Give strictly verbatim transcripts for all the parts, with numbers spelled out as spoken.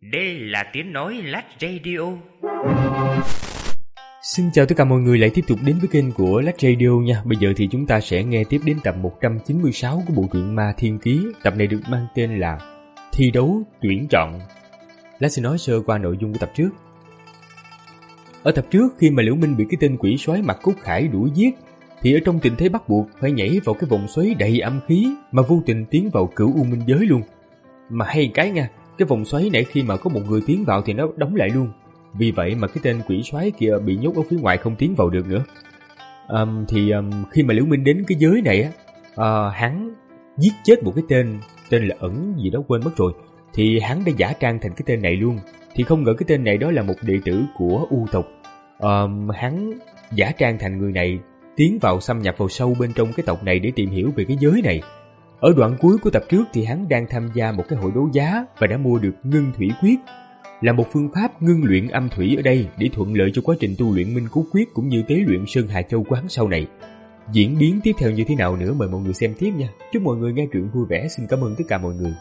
Đây là tiếng nói Lách Radio. Xin chào tất cả mọi người lại tiếp tục đến với kênh của Lách Radio nha. Bây giờ thì chúng ta sẽ nghe tiếp đến tập một trăm chín mươi sáu của bộ truyện Ma Thiên Ký. Tập này được mang tên là Thi đấu tuyển chọn. Lách sẽ nói sơ qua nội dung của tập trước. Ở tập trước, khi mà Liễu Minh bị cái tên quỷ soái Mạc Cốt Khải đuổi giết, thì ở trong tình thế bắt buộc phải nhảy vào cái vòng xoáy đầy âm khí mà vô tình tiến vào cửu u minh giới luôn. Mà hay cái nha, cái vòng xoáy này khi mà có một người tiến vào thì nó đóng lại luôn. Vì vậy mà cái tên quỷ soái kia bị nhốt ở phía ngoài không tiến vào được nữa. Um, thì um, khi mà Liễu Minh đến cái giới này á, uh, hắn giết chết một cái tên tên là ẩn gì đó quên mất rồi. Thì hắn đã giả trang thành cái tên này luôn. Thì không ngờ cái tên này đó là một đệ tử của U tộc. Um, hắn giả trang thành người này, tiến vào xâm nhập vào sâu bên trong cái tộc này để tìm hiểu về cái giới này. Ở đoạn cuối của tập trước thì hắn đang tham gia một cái hội đấu giá và đã mua được ngưng thủy quyết, là một phương pháp ngưng luyện âm thủy ở đây để thuận lợi cho quá trình tu luyện minh cốt quyết cũng như tế luyện Sơn Hà Châu Quán sau này. Diễn biến tiếp theo như thế nào nữa mời mọi người xem tiếp nha. Chúc mọi người nghe truyện vui vẻ. Xin cảm ơn tất cả mọi người.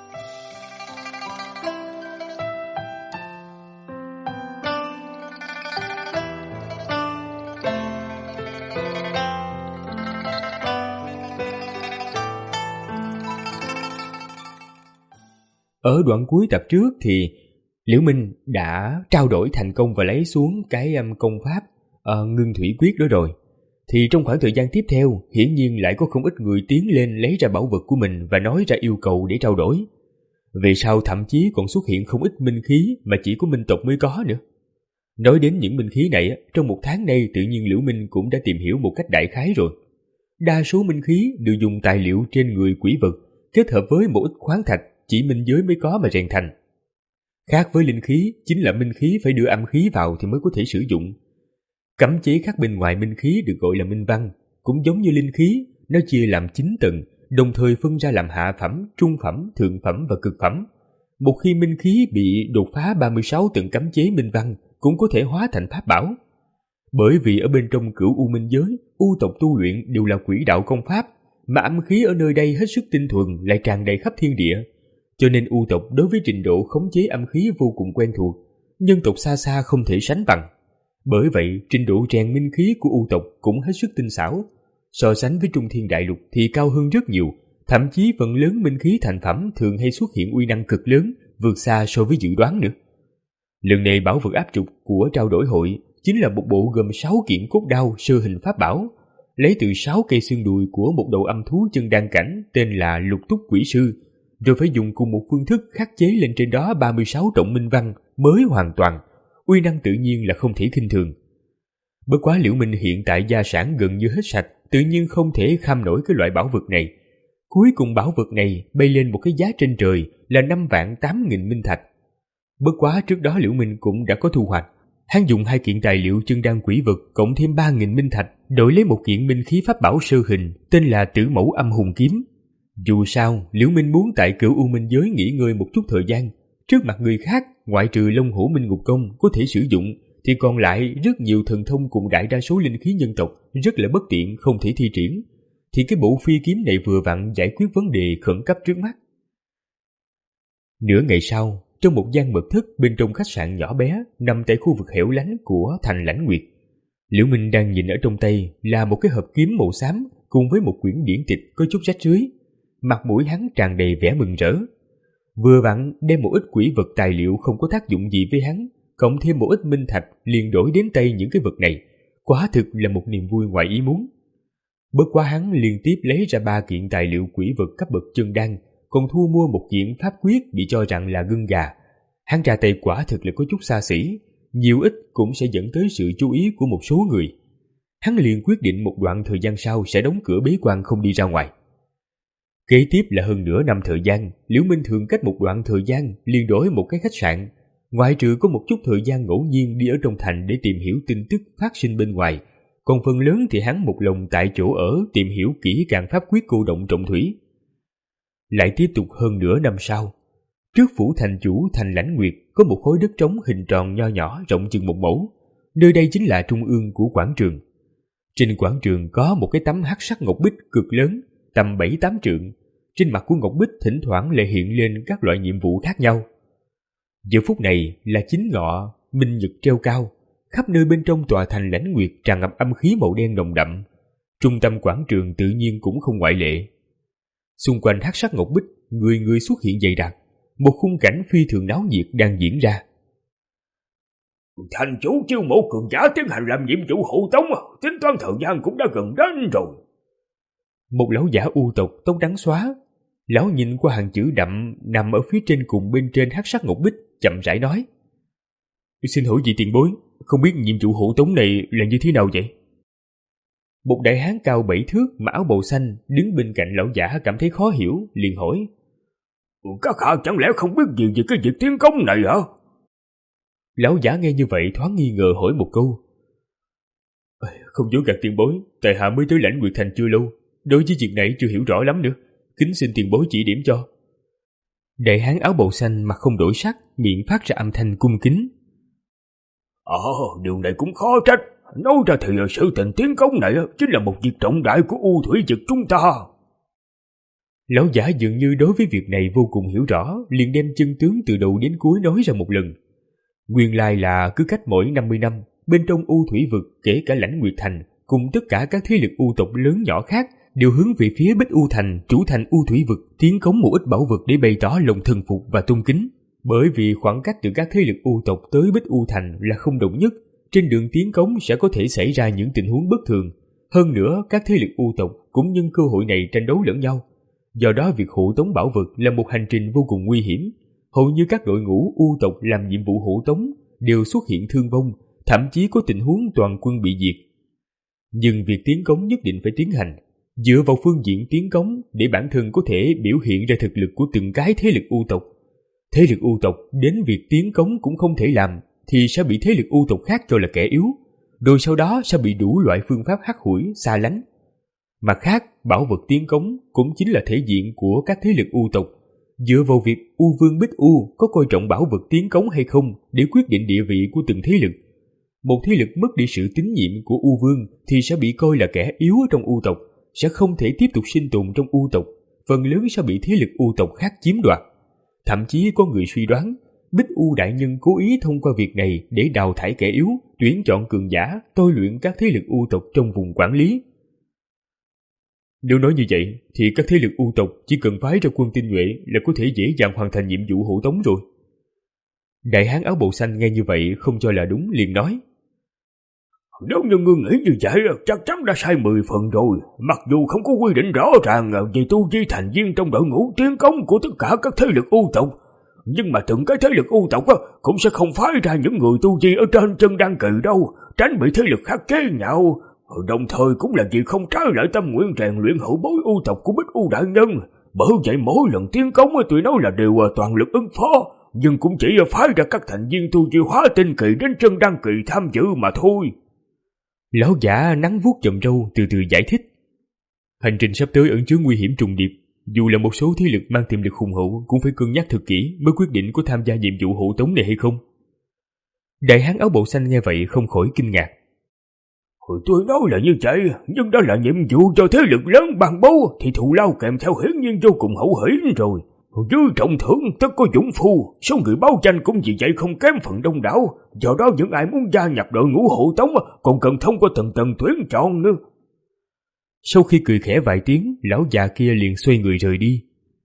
Ở đoạn cuối tập trước thì Liễu Minh đã trao đổi thành công và lấy xuống cái um, công pháp uh, ngưng thủy quyết đó rồi. Thì trong khoảng thời gian tiếp theo, hiển nhiên lại có không ít người tiến lên lấy ra bảo vật của mình và nói ra yêu cầu để trao đổi. Về sau thậm chí còn xuất hiện không ít minh khí mà chỉ có minh tộc mới có nữa. Nói đến những minh khí này, trong một tháng nay tự nhiên Liễu Minh cũng đã tìm hiểu một cách đại khái rồi. Đa số minh khí đều dùng tài liệu trên người quỷ vật kết hợp với một ít khoáng thạch chỉ minh giới mới có mà rèn thành. Khác với linh khí, chính là minh khí phải đưa âm khí vào thì mới có thể sử dụng. Cấm chế khác bên ngoài minh khí được gọi là minh văn, cũng giống như linh khí, nó chia làm chín tầng, đồng thời phân ra làm hạ phẩm, trung phẩm, thượng phẩm và cực phẩm. Một khi minh khí bị đột phá ba mươi sáu tầng cấm chế minh văn, cũng có thể hóa thành pháp bảo. Bởi vì ở bên trong cửu u minh giới, u tộc tu luyện đều là quỷ đạo công pháp, mà âm khí ở nơi đây hết sức tinh thuần lại tràn đầy khắp thiên địa. Cho nên U tộc đối với trình độ khống chế âm khí vô cùng quen thuộc, nhân tộc xa xa không thể sánh bằng. Bởi vậy, trình độ rèn minh khí của U tộc cũng hết sức tinh xảo. So sánh với Trung Thiên Đại Lục thì cao hơn rất nhiều, thậm chí phần lớn minh khí thành phẩm thường hay xuất hiện uy năng cực lớn, vượt xa so với dự đoán nữa. Lần này bảo vật áp trục của trao đổi hội chính là một bộ gồm sáu kiện cốt đao sơ hình pháp bảo, lấy từ sáu cây xương đùi của một đầu âm thú chân đan cảnh tên là Lục Túc Quỷ Sư, rồi phải dùng cùng một phương thức khắc chế lên trên đó ba mươi sáu trọng minh văn mới hoàn toàn, uy năng tự nhiên là không thể khinh thường. Bất quá Liễu Minh hiện tại gia sản gần như hết sạch, tự nhiên không thể kham nổi cái loại bảo vật này. Cuối cùng bảo vật này bay lên một cái giá trên trời là năm vạn tám nghìn minh thạch. Bất quá trước đó Liễu Minh cũng đã có thu hoạch. Hắn dùng hai kiện tài liệu chân đan quỷ vật cộng thêm ba nghìn minh thạch đổi lấy một kiện minh khí pháp bảo sơ hình tên là Tử Mẫu Âm Hùng Kiếm. Dù sao, Liễu Minh muốn tại cửu u minh giới nghỉ ngơi một chút thời gian. Trước mặt người khác, ngoại trừ Long Hổ Minh Ngục Công có thể sử dụng, thì còn lại rất nhiều thần thông cùng đại đa số linh khí nhân tộc rất là bất tiện không thể thi triển. Thì cái bộ phi kiếm này vừa vặn giải quyết vấn đề khẩn cấp trước mắt. Nửa ngày sau, trong một gian mật thất bên trong khách sạn nhỏ bé nằm tại khu vực hẻo lánh của thành Lãnh Nguyệt, Liễu Minh đang nhìn ở trong tay là một cái hộp kiếm màu xám cùng với một quyển điển tịch có chút rách rưới. Mặt mũi hắn tràn đầy vẻ mừng rỡ. Vừa vặn đem một ít quỷ vật tài liệu không có tác dụng gì với hắn, cộng thêm một ít minh thạch liền đổi đến tay những cái vật này, quả thực là một niềm vui ngoài ý muốn. Bất quá hắn liên tiếp lấy ra ba kiện tài liệu quỷ vật cấp bậc chân đan, còn thu mua một kiện pháp quyết bị cho rằng là gân gà. Hắn ra tay quả thực là có chút xa xỉ, nhiều ít cũng sẽ dẫn tới sự chú ý của một số người. Hắn liền quyết định một đoạn thời gian sau sẽ đóng cửa bế quan không đi ra ngoài. Kế tiếp là hơn nửa năm thời gian, Liễu Minh thường cách một đoạn thời gian liền đổi một cái khách sạn, ngoại trừ có một chút thời gian ngẫu nhiên đi ở trong thành để tìm hiểu tin tức phát sinh bên ngoài, còn phần lớn thì hắn một lòng tại chỗ ở tìm hiểu kỹ càng pháp quyết cô động trọng thủy. Lại tiếp tục hơn nửa năm sau, trước phủ thành chủ thành Lãnh Nguyệt có một khối đất trống hình tròn nho nhỏ rộng chừng một mẫu, nơi đây chính là trung ương của quảng trường. Trên quảng trường có một cái tấm hắc sắc ngọc bích cực lớn, tầm bảy tám trượng. Trên mặt của ngọc bích thỉnh thoảng lại hiện lên các loại nhiệm vụ khác nhau. Giờ phút này là chính ngọ, minh nhật treo cao, khắp nơi bên trong tòa thành Lãnh Nguyệt tràn ngập âm khí màu đen nồng đậm. Trung tâm quảng trường tự nhiên cũng không ngoại lệ. Xung quanh hắc sắc ngọc bích, người người xuất hiện dày đặc, một khung cảnh phi thường náo nhiệt đang diễn ra. Thành chủ chiêu mộ cường giả tiến hành làm nhiệm vụ hộ tống, tính toán thời gian cũng đã gần đến rồi. Một lão giả u tộc tóc trắng xóa, lão nhìn qua hàng chữ đậm nằm ở phía trên cùng bên trên hắc sắc ngọc bích, chậm rãi nói: Xin hỏi vị tiền bối, không biết nhiệm vụ hộ tống này là như thế nào vậy? Một đại hán cao bảy thước mà áo bào xanh đứng bên cạnh lão giả cảm thấy khó hiểu, liền hỏi: Các hạ chẳng lẽ không biết gì về cái việc tiến công này hả? Lão giả nghe như vậy thoáng nghi ngờ hỏi một câu: Không dối gạt tiền bối, tại hạ mới tới Lãnh Nguyệt Thành chưa lâu, đối với việc này chưa hiểu rõ lắm nữa, kính xin tiền bối chỉ điểm cho. Đại hán áo bào xanh mặt không đổi sắc, miệng phát ra âm thanh cung kính: Ờ, điều này cũng khó trách. Nói ra thì sự tình tiến công này chính là một việc trọng đại của U Thủy vực chúng ta. Lão giả dường như đối với việc này vô cùng hiểu rõ, liền đem chân tướng từ đầu đến cuối nói ra một lần. Nguyên lai là cứ cách mỗi năm mươi năm, bên trong U Thủy vực kể cả Lãnh Nguyệt Thành cùng tất cả các thế lực U tộc lớn nhỏ khác đều hướng về phía Bích U Thành, chủ thành U Thủy vực, tiến cống một ít bảo vật để bày tỏ lòng thần phục và tôn kính. Bởi vì khoảng cách từ các thế lực U tộc tới Bích U Thành là không đồng nhất, trên đường tiến cống sẽ có thể xảy ra những tình huống bất thường. Hơn nữa, các thế lực U tộc cũng nhân cơ hội này tranh đấu lẫn nhau. Do đó việc hộ tống bảo vật là một hành trình vô cùng nguy hiểm. Hầu như các đội ngũ U tộc làm nhiệm vụ hộ tống đều xuất hiện thương vong, thậm chí có tình huống toàn quân bị diệt. Nhưng việc tiến cống nhất định phải tiến hành, dựa vào phương diện tiến cống để bản thân có thể biểu hiện ra thực lực của từng cái thế lực U tộc. Thế lực U tộc đến việc tiến cống cũng không thể làm, thì sẽ bị thế lực U tộc khác cho là kẻ yếu, rồi sau đó sẽ bị đủ loại phương pháp hắt hủi, xa lánh. Mặt khác, bảo vật tiến cống cũng chính là thể diện của các thế lực U tộc. Dựa vào việc U Vương Bích U có coi trọng bảo vật tiến cống hay không để quyết định địa vị của từng thế lực. Một thế lực mất đi sự tín nhiệm của U Vương thì sẽ bị coi là kẻ yếu ở trong U tộc, sẽ không thể tiếp tục sinh tồn trong U tộc, phần lớn sẽ bị thế lực U tộc khác chiếm đoạt. Thậm chí có người suy đoán Bích U đại nhân cố ý thông qua việc này để đào thải kẻ yếu, tuyển chọn cường giả, tôi luyện các thế lực U tộc trong vùng quản lý. Nếu nói như vậy, thì các thế lực U tộc chỉ cần phái ra quân tinh nhuệ là có thể dễ dàng hoàn thành nhiệm vụ hộ tống rồi. Đại hán áo bào xanh nghe như vậy không cho là đúng, liền nói: Nếu như ngươi nghĩ như vậy, chắc chắn đã sai mười phần rồi. Mặc dù không có quy định rõ ràng về tu vi thành viên trong đội ngũ tiến công của tất cả các thế lực U tộc, nhưng mà từng cái thế lực U tộc cũng sẽ không phái ra những người tu vi ở trên chân đan kỳ đâu, tránh bị thế lực khác chế nhạo. Đồng thời cũng là việc không trái lại tâm nguyện rèn luyện hậu bối U tộc của Bích U đại nhân. Bởi vậy mỗi lần tiến công tụi nó là đều toàn lực ứng phó, nhưng cũng chỉ phái ra các thành viên tu vi hóa tinh kỳ đến chân đan kỳ tham dự mà thôi. Lão giả nắng vuốt chòm râu từ từ giải thích: Hành trình sắp tới ẩn chứa nguy hiểm trùng điệp, dù là một số thế lực mang tiềm lực hùng hậu cũng phải cân nhắc thật kỹ mới quyết định có tham gia nhiệm vụ hộ tống này hay không. Đại hán áo bào xanh nghe vậy không khỏi kinh ngạc: Tôi nói là như vậy, nhưng đó là nhiệm vụ do thế lực lớn ban bố, thì thù lao kèm theo hiển nhiên vô cùng hậu hĩnh rồi. Dưới trọng thưởng tất có dũng phu, số người báo danh cũng vì vậy không kém phần đông đảo. Do đó những ai muốn gia nhập đội ngũ hộ tống còn cần thông qua từng tầng tuyển chọn nữa. Sau khi cười khẽ vài tiếng, lão già kia liền xoay người rời đi.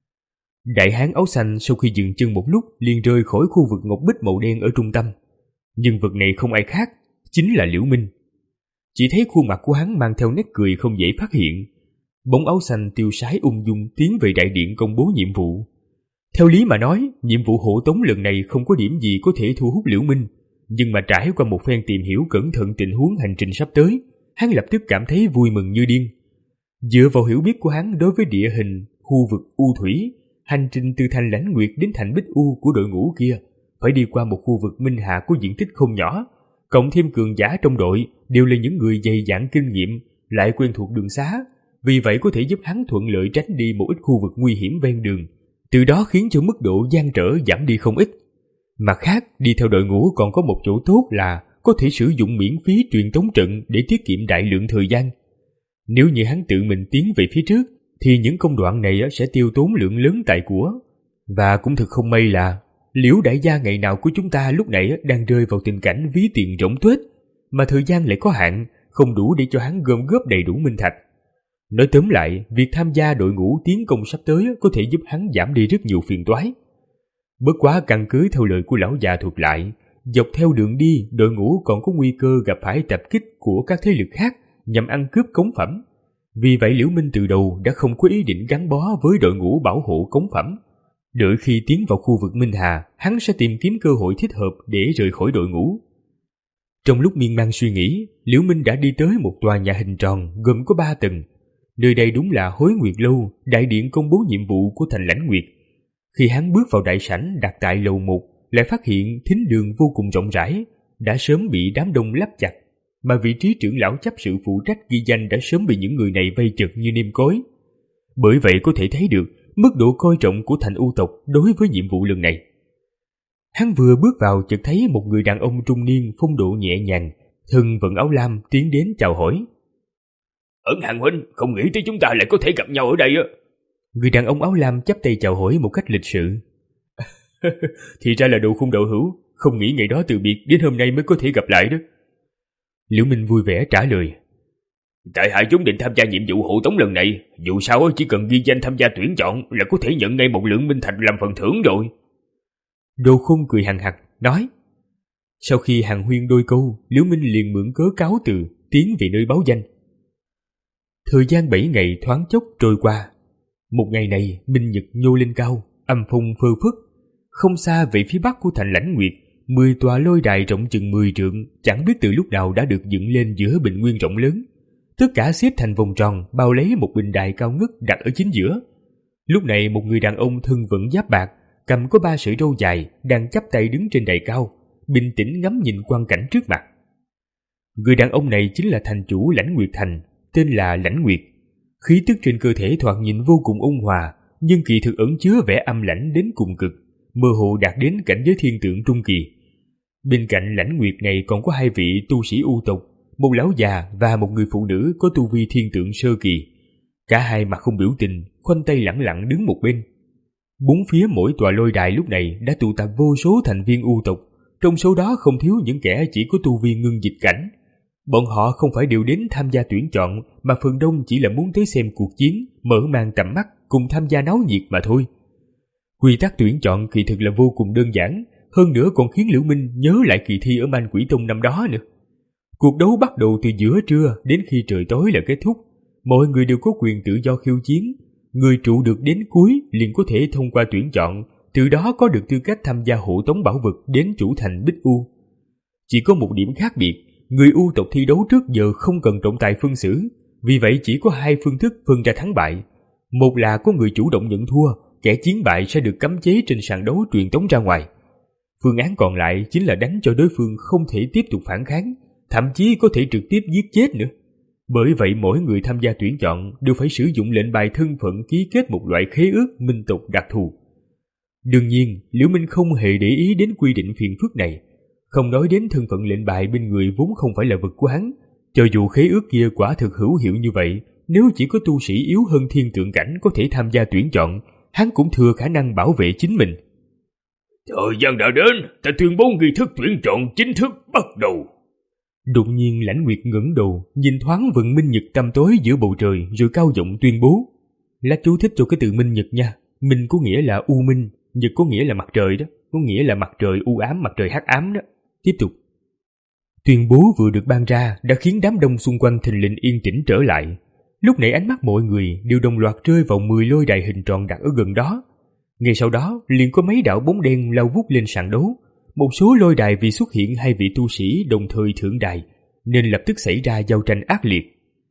Đại hán áo xanh sau khi dừng chân một lúc liền rời khỏi khu vực ngọc bích màu đen ở trung tâm. Nhân vật này không ai khác, chính là Liễu Minh. Chỉ thấy khuôn mặt của hắn mang theo nét cười không dễ phát hiện. Bóng áo xanh tiêu sái ung dung tiến về đại điện công bố nhiệm vụ. Theo lý mà nói, nhiệm vụ hộ tống lần này không có điểm gì có thể thu hút Liễu Minh, nhưng mà trải qua một phen tìm hiểu cẩn thận tình huống hành trình sắp tới, hắn lập tức cảm thấy vui mừng như điên. Dựa vào hiểu biết của hắn đối với địa hình, khu vực U Thủy, hành trình từ thành Lãnh Nguyệt đến thành Bích U của đội ngũ kia phải đi qua một khu vực minh hạ có diện tích không nhỏ, cộng thêm cường giả trong đội đều là những người dày dặn kinh nghiệm, lại quen thuộc đường xá, vì vậy có thể giúp hắn thuận lợi tránh đi một ít khu vực nguy hiểm ven đường, từ đó khiến cho mức độ gian trở giảm đi không ít. Mặt khác, đi theo đội ngũ còn có một chỗ tốt là có thể sử dụng miễn phí truyền tống trận để tiết kiệm đại lượng thời gian. Nếu như hắn tự mình tiến về phía trước, thì những công đoạn này sẽ tiêu tốn lượng lớn tài của. Và cũng thực không may là Liễu đại gia ngày nào của chúng ta lúc này đang rơi vào tình cảnh ví tiền rỗng tuếch, mà thời gian lại có hạn, không đủ để cho hắn gom góp đầy đủ minh thạch. Nói tóm lại, việc tham gia đội ngũ tiến công sắp tới có thể giúp hắn giảm đi rất nhiều phiền toái. Bất quá căn cứ theo lời của lão già thuật lại, dọc theo đường đi, đội ngũ còn có nguy cơ gặp phải tập kích của các thế lực khác nhằm ăn cướp cống phẩm. Vì vậy Liễu Minh từ đầu đã không có ý định gắn bó với đội ngũ bảo hộ cống phẩm. Đợi khi tiến vào khu vực Minh Hà, hắn sẽ tìm kiếm cơ hội thích hợp để rời khỏi đội ngũ. Trong lúc miên man suy nghĩ, Liễu Minh đã đi tới một tòa nhà hình tròn gồm có ba tầng. Nơi đây đúng là Hối Nguyệt Lâu, đại điện công bố nhiệm vụ của thành Lãnh Nguyệt. Khi hắn bước vào đại sảnh đặt tại lầu một, lại phát hiện thính đường vô cùng rộng rãi, đã sớm bị đám đông lấp chặt, mà vị trí trưởng lão chấp sự phụ trách ghi danh đã sớm bị những người này vây chật như nêm cối. Bởi vậy có thể thấy được mức độ coi trọng của thành U tộc đối với nhiệm vụ lần này. Hắn vừa bước vào chợt thấy một người đàn ông trung niên phong độ nhẹ nhàng, thân vận áo lam tiến đến chào hỏi. Ẩn Hàng huynh, không nghĩ tới chúng ta lại có thể gặp nhau ở đây á. Người đàn ông áo lam chắp tay chào hỏi một cách lịch sự. Thì ra là Độ Khung đạo hữu, không nghĩ ngày đó từ biệt đến hôm nay mới có thể gặp lại đó. Liễu Minh vui vẻ trả lời. Tại hạ chúng định tham gia nhiệm vụ hộ tống lần này, dù sao chỉ cần ghi danh tham gia tuyển chọn là có thể nhận ngay một lượng minh thạch làm phần thưởng rồi. Độ Khung cười hằng hặc nói. Sau khi hàn huyên đôi câu, Liễu Minh liền mượn cớ cáo từ tiến về nơi báo danh. Thời gian bảy ngày thoáng chốc trôi qua. Một ngày này minh nhật nhô lên cao, âm phong phơ phất. Không xa về phía bắc của thành Lãnh Nguyệt, mười tòa lôi đài rộng chừng mười trượng, chẳng biết từ lúc nào đã được dựng lên giữa bình nguyên rộng lớn. Tất cả xếp thành vòng tròn, bao lấy một bình đài cao ngất đặt ở chính giữa. Lúc này một người đàn ông thân vẫn giáp bạc, cầm có ba sợi râu dài, đang chắp tay đứng trên đài cao, bình tĩnh ngắm nhìn quang cảnh trước mặt. Người đàn ông này chính là thành chủ Lãnh Nguyệt Thành, tên là Lãnh Nguyệt. Khí tức trên cơ thể thoạt nhìn vô cùng ôn hòa, nhưng kỳ thực ẩn chứa vẻ âm lãnh đến cùng cực, mơ hồ đạt đến cảnh giới thiên tượng trung kỳ. Bên cạnh Lãnh Nguyệt này còn có hai vị tu sĩ U tộc, một lão già và một người phụ nữ có tu vi thiên tượng sơ kỳ. Cả hai mặt không biểu tình, khoanh tay lẳng lặng đứng một bên. Bốn phía mỗi tòa lôi đài lúc này đã tụ tập vô số thành viên U tộc, trong số đó không thiếu những kẻ chỉ có tu vi ngưng dịch cảnh. Bọn họ không phải đều đến tham gia tuyển chọn, mà phần đông chỉ là muốn tới xem cuộc chiến, mở mang tầm mắt, cùng tham gia náo nhiệt mà thôi. Quy tắc tuyển chọn kỳ thực là vô cùng đơn giản, hơn nữa còn khiến Liễu Minh nhớ lại kỳ thi ở Man Quỷ Tông năm đó nữa. Cuộc đấu bắt đầu từ giữa trưa đến khi trời tối là kết thúc. Mọi người đều có quyền tự do khiêu chiến. Người trụ được đến cuối liền có thể thông qua tuyển chọn, từ đó có được tư cách tham gia hộ tống bảo vật đến chủ thành Bích U. Chỉ có một điểm khác biệt, người U tộc thi đấu trước giờ không cần trọng tài phân xử, vì vậy chỉ có hai phương thức phân ra thắng bại. Một là có người chủ động nhận thua, kẻ chiến bại sẽ được cấm chế trên sàn đấu truyền tống ra ngoài. Phương án còn lại chính là đánh cho đối phương không thể tiếp tục phản kháng, thậm chí có thể trực tiếp giết chết nữa. Bởi vậy mỗi người tham gia tuyển chọn đều phải sử dụng lệnh bài thân phận ký kết một loại khế ước minh tộc đặc thù. Đương nhiên, Liễu Minh không hề để ý đến quy định phiền phức này, không nói đến thân phận lệnh bài bên người vốn không phải là vật của hắn. Cho dù khế ước kia quả thực hữu hiệu như vậy, nếu chỉ có tu sĩ yếu hơn thiên tượng cảnh có thể tham gia tuyển chọn, hắn cũng thừa khả năng bảo vệ chính mình. Thời gian đã đến, ta tuyên bố nghi thức tuyển chọn chính thức bắt đầu. Đột nhiên Lãnh Nguyệt ngẩng đầu, nhìn thoáng vầng minh nhật tăm tối giữa bầu trời, rồi cao giọng tuyên bố. Lát chú thích cho cái từ minh nhật nha. Minh có nghĩa là u minh, nhật có nghĩa là mặt trời đó, có nghĩa là mặt trời u ám, mặt trời hắc ám đó. Tiếp tục. Tuyên bố vừa được ban ra đã khiến đám đông xung quanh thình lình yên tĩnh trở lại. Lúc này ánh mắt mọi người đều đồng loạt rơi vào mười lôi đài hình tròn đặt ở gần đó. Ngay sau đó liền có mấy đạo bóng đen lao vút lên sàn đấu. Một số lôi đài vì xuất hiện hai vị tu sĩ đồng thời thượng đài, nên lập tức xảy ra giao tranh ác liệt.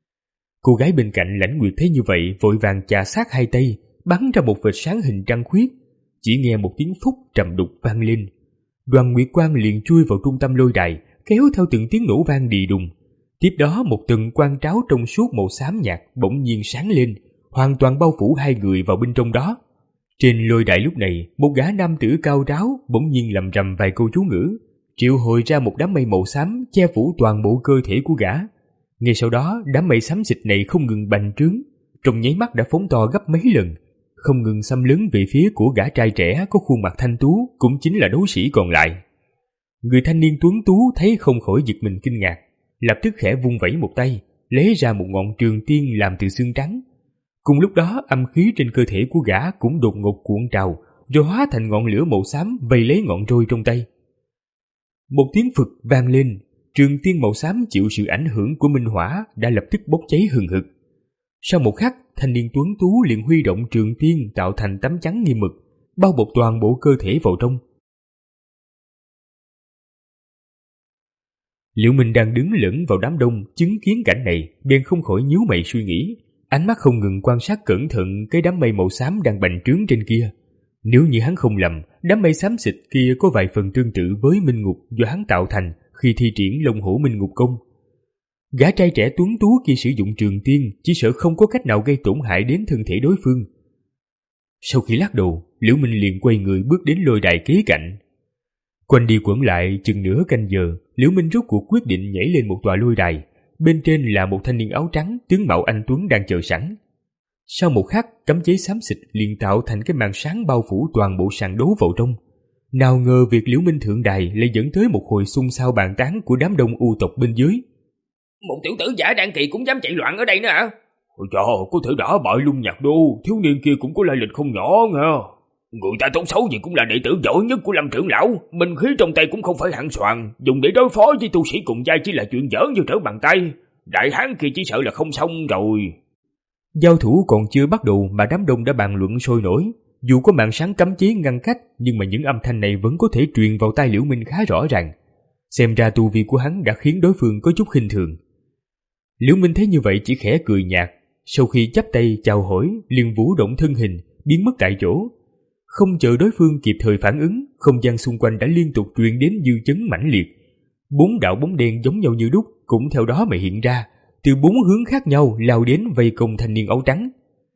Cô gái bên cạnh Lãnh Nguyệt thấy như vậy, vội vàng chà sát hai tay, bắn ra một vệt sáng hình trăng khuyết. Chỉ nghe một tiếng phúc trầm đục vang lên. Đoàn Nguyệt Quang liền chui vào trung tâm lôi đài, kéo theo từng tiếng nổ vang đì đùng. Tiếp đó một tầng quang tráo trong suốt màu xám nhạt bỗng nhiên sáng lên, hoàn toàn bao phủ hai người vào bên trong đó. Trên lôi đài lúc này, một gã nam tử cao ráo bỗng nhiên lầm rầm vài câu chú ngữ, triệu hồi ra một đám mây màu xám che phủ toàn bộ cơ thể của gã. Ngay sau đó, đám mây xám xịt này không ngừng bành trướng, trong nháy mắt đã phóng to gấp mấy lần, không ngừng xâm lấn về phía của gã trai trẻ có khuôn mặt thanh tú, cũng chính là đấu sĩ còn lại. Người thanh niên tuấn tú thấy không khỏi giật mình kinh ngạc, lập tức khẽ vung vẩy một tay, lấy ra một ngọn trường tiên làm từ xương trắng. Cùng lúc đó, âm khí trên cơ thể của gã cũng đột ngột cuộn trào, rồi hóa thành ngọn lửa màu xám vây lấy ngọn trôi trong tay. Một tiếng phực vang lên, trường tiên màu xám chịu sự ảnh hưởng của minh hỏa đã lập tức bốc cháy hừng hực. Sau một khắc, thanh niên tuấn tú liền huy động trường tiên tạo thành tấm chắn như mực, bao bọc toàn bộ cơ thể vào trong. Liễu Minh đang đứng lẫn vào đám đông chứng kiến cảnh này, bèn không khỏi nhíu mày suy nghĩ, ánh mắt không ngừng quan sát cẩn thận cái đám mây màu xám đang bành trướng trên kia. Nếu như hắn không lầm, đám mây xám xịt kia có vài phần tương tự với minh ngục do hắn tạo thành khi thi triển Long Hổ Minh Ngục Công. Gã trai trẻ tuấn tú kia sử dụng trường tiên chỉ sợ không có cách nào gây tổn hại đến thân thể đối phương. Sau khi lắc đầu, Liễu Minh liền quay người bước đến lôi đài kế cạnh. Quanh đi quẩn lại chừng nửa canh giờ, Liễu Minh rốt cuộc quyết định nhảy lên một tòa lôi đài. Bên trên là một thanh niên áo trắng, tướng mạo anh tuấn đang chờ sẵn. Sau một khắc, cấm chế xám xịt liền tạo thành cái màn sáng bao phủ toàn bộ sàn đấu vào trong. Nào ngờ việc Liễu Minh thượng đài lại dẫn tới một hồi xôn xao bàn tán của đám đông u tộc bên dưới. Một tiểu tử giả đan kỳ cũng dám chạy loạn ở đây nữa hả? Ôi trời, có thể đả bại Lung Nhạc Đô, thiếu niên kia cũng có lai lịch không nhỏ nha. Người ta tốt xấu gì cũng là đệ tử giỏi nhất của Lâm trưởng lão, minh khí trong tay cũng không phải hạng soàn, dùng để đối phó với tu sĩ cùng giai chỉ là chuyện giỡn như trở bàn tay. Đại hán kia chỉ sợ là không xong rồi. Giao thủ còn chưa bắt đầu mà đám đông đã bàn luận sôi nổi. Dù có màn sáng cấm chế ngăn cách, nhưng mà những âm thanh này vẫn có thể truyền vào tai Liễu Minh khá rõ ràng. Xem ra tu vi của hắn đã khiến đối phương có chút khinh thường. Liễu Minh thấy như vậy chỉ khẽ cười nhạt, sau khi chắp tay chào hỏi, liền vũ động thân hình, biến mất tại chỗ. Không chờ đối phương kịp thời phản ứng, không gian xung quanh đã liên tục truyền đến dư chấn mãnh liệt. Bốn đạo bóng đen giống nhau như đúc cũng theo đó mà hiện ra, từ bốn hướng khác nhau lao đến vây công thanh niên áo trắng.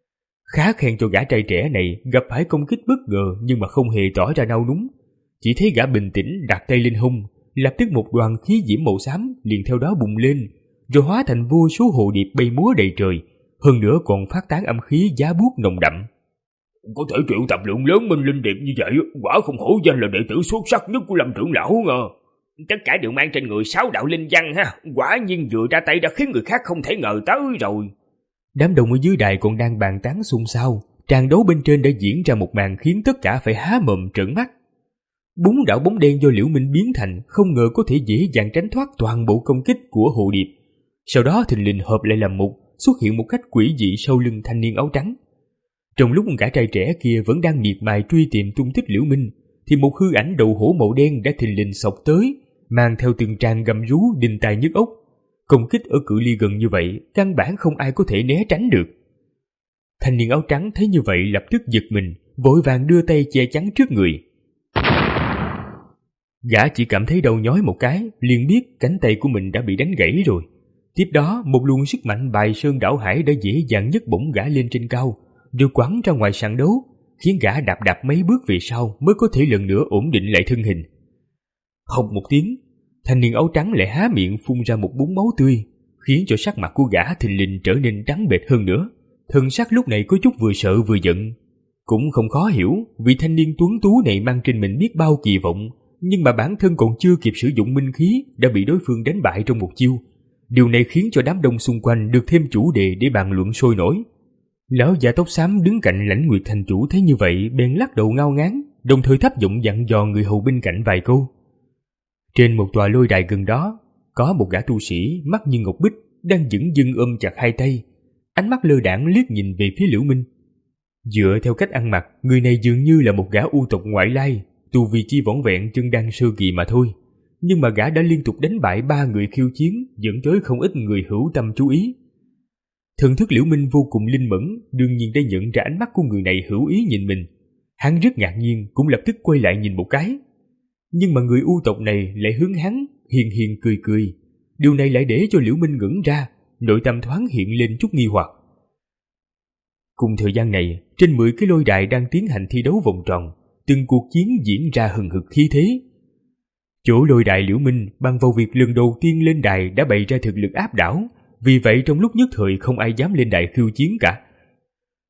Khá khen cho gã trai trẻ này gặp phải công kích bất ngờ nhưng mà không hề tỏ ra nao núng. Chỉ thấy gã bình tĩnh đặt tay lên hông, lập tức một đoàn khí diễm màu xám liền theo đó bùng lên, rồi hóa thành vô số hồ điệp bay múa đầy trời, hơn nữa còn phát tán âm khí giá buốt nồng đậm. Có thể triệu tập lượng lớn minh linh điệp như vậy, quả không hổ danh là đệ tử xuất sắc nhất của Lâm trưởng lão ngờ. Tất cả đều mang trên người sáu đạo linh văn ha, quả nhiên vừa ra tay đã khiến người khác không thể ngờ tới rồi. Đám đông ở dưới đài còn đang bàn tán xôn xao, tràng đấu bên trên đã diễn ra một màn khiến tất cả phải há mồm trợn mắt. Bốn đạo bóng đen do Liễu Minh biến thành không ngờ có thể dễ dàng tránh thoát toàn bộ công kích của hồ điệp. Sau đó thình lình hợp lại làm một, xuất hiện một cách quỷ dị sau lưng thanh niên áo trắng. Trong lúc gã trai trẻ kia vẫn đang miệt mài truy tìm tung tích Liễu Minh, thì một hư ảnh đầu hổ màu đen đã thình lình xộc tới, mang theo từng tràng gầm rú đinh tai nhức óc. Công kích ở cự ly gần như vậy, căn bản không ai có thể né tránh được. Thanh niên áo trắng thấy như vậy lập tức giật mình, vội vàng đưa tay che chắn trước người. Gã chỉ cảm thấy đầu nhói một cái, liền biết cánh tay của mình đã bị đánh gãy rồi. Tiếp đó, một luồng sức mạnh bài sơn đảo hải đã dễ dàng nhấc bổng gã lên trên cao, rồi quẳng ra ngoài sàn đấu, khiến gã đạp đạp mấy bước về sau mới có thể lần nữa ổn định lại thân hình. Hộc một tiếng, thanh niên áo trắng lại há miệng phun ra một búng máu tươi, khiến cho sắc mặt của gã thình lình trở nên trắng bệch hơn nữa. Thần sắc lúc này có chút vừa sợ vừa giận. Cũng không khó hiểu, vì thanh niên tuấn tú này mang trên mình biết bao kỳ vọng, nhưng mà bản thân còn chưa kịp sử dụng minh khí đã bị đối phương đánh bại trong một chiêu. Điều này khiến cho đám đông xung quanh được thêm chủ đề để bàn luận sôi nổi. Lão già tóc xám đứng cạnh Lãnh Nguyệt thành chủ thấy như vậy bèn lắc đầu ngao ngán, đồng thời thấp giọng dặn dò người hầu bên cạnh vài câu. Trên một tòa lôi đài gần đó, có một gã tu sĩ mắt như ngọc bích đang dửng dưng ôm chặt hai tay, ánh mắt lơ đãng liếc nhìn về phía Liễu Minh. Dựa theo cách ăn mặc, người này dường như là một gã u tộc ngoại lai, tu vi chi vỏn vẹn chân đan sơ kỳ mà thôi. Nhưng mà gã đã liên tục đánh bại ba người khiêu chiến, dẫn tới không ít người hữu tâm chú ý. Thần thức Liễu Minh vô cùng linh mẫn, đương nhiên đã nhận ra ánh mắt của người này hữu ý nhìn mình. Hắn rất ngạc nhiên, cũng lập tức quay lại nhìn một cái. Nhưng mà người u tộc này lại hướng hắn, hiền hiền cười cười. Điều này lại để cho Liễu Minh ngẩn ra, nội tâm thoáng hiện lên chút nghi hoặc. Cùng thời gian này, trên mười cái lôi đài đang tiến hành thi đấu vòng tròn, từng cuộc chiến diễn ra hừng hực khí thế. Chỗ lôi đài Liễu Minh bằng vào việc lần đầu tiên lên đài đã bày ra thực lực áp đảo, vì vậy trong lúc nhất thời không ai dám lên đài khiêu chiến cả.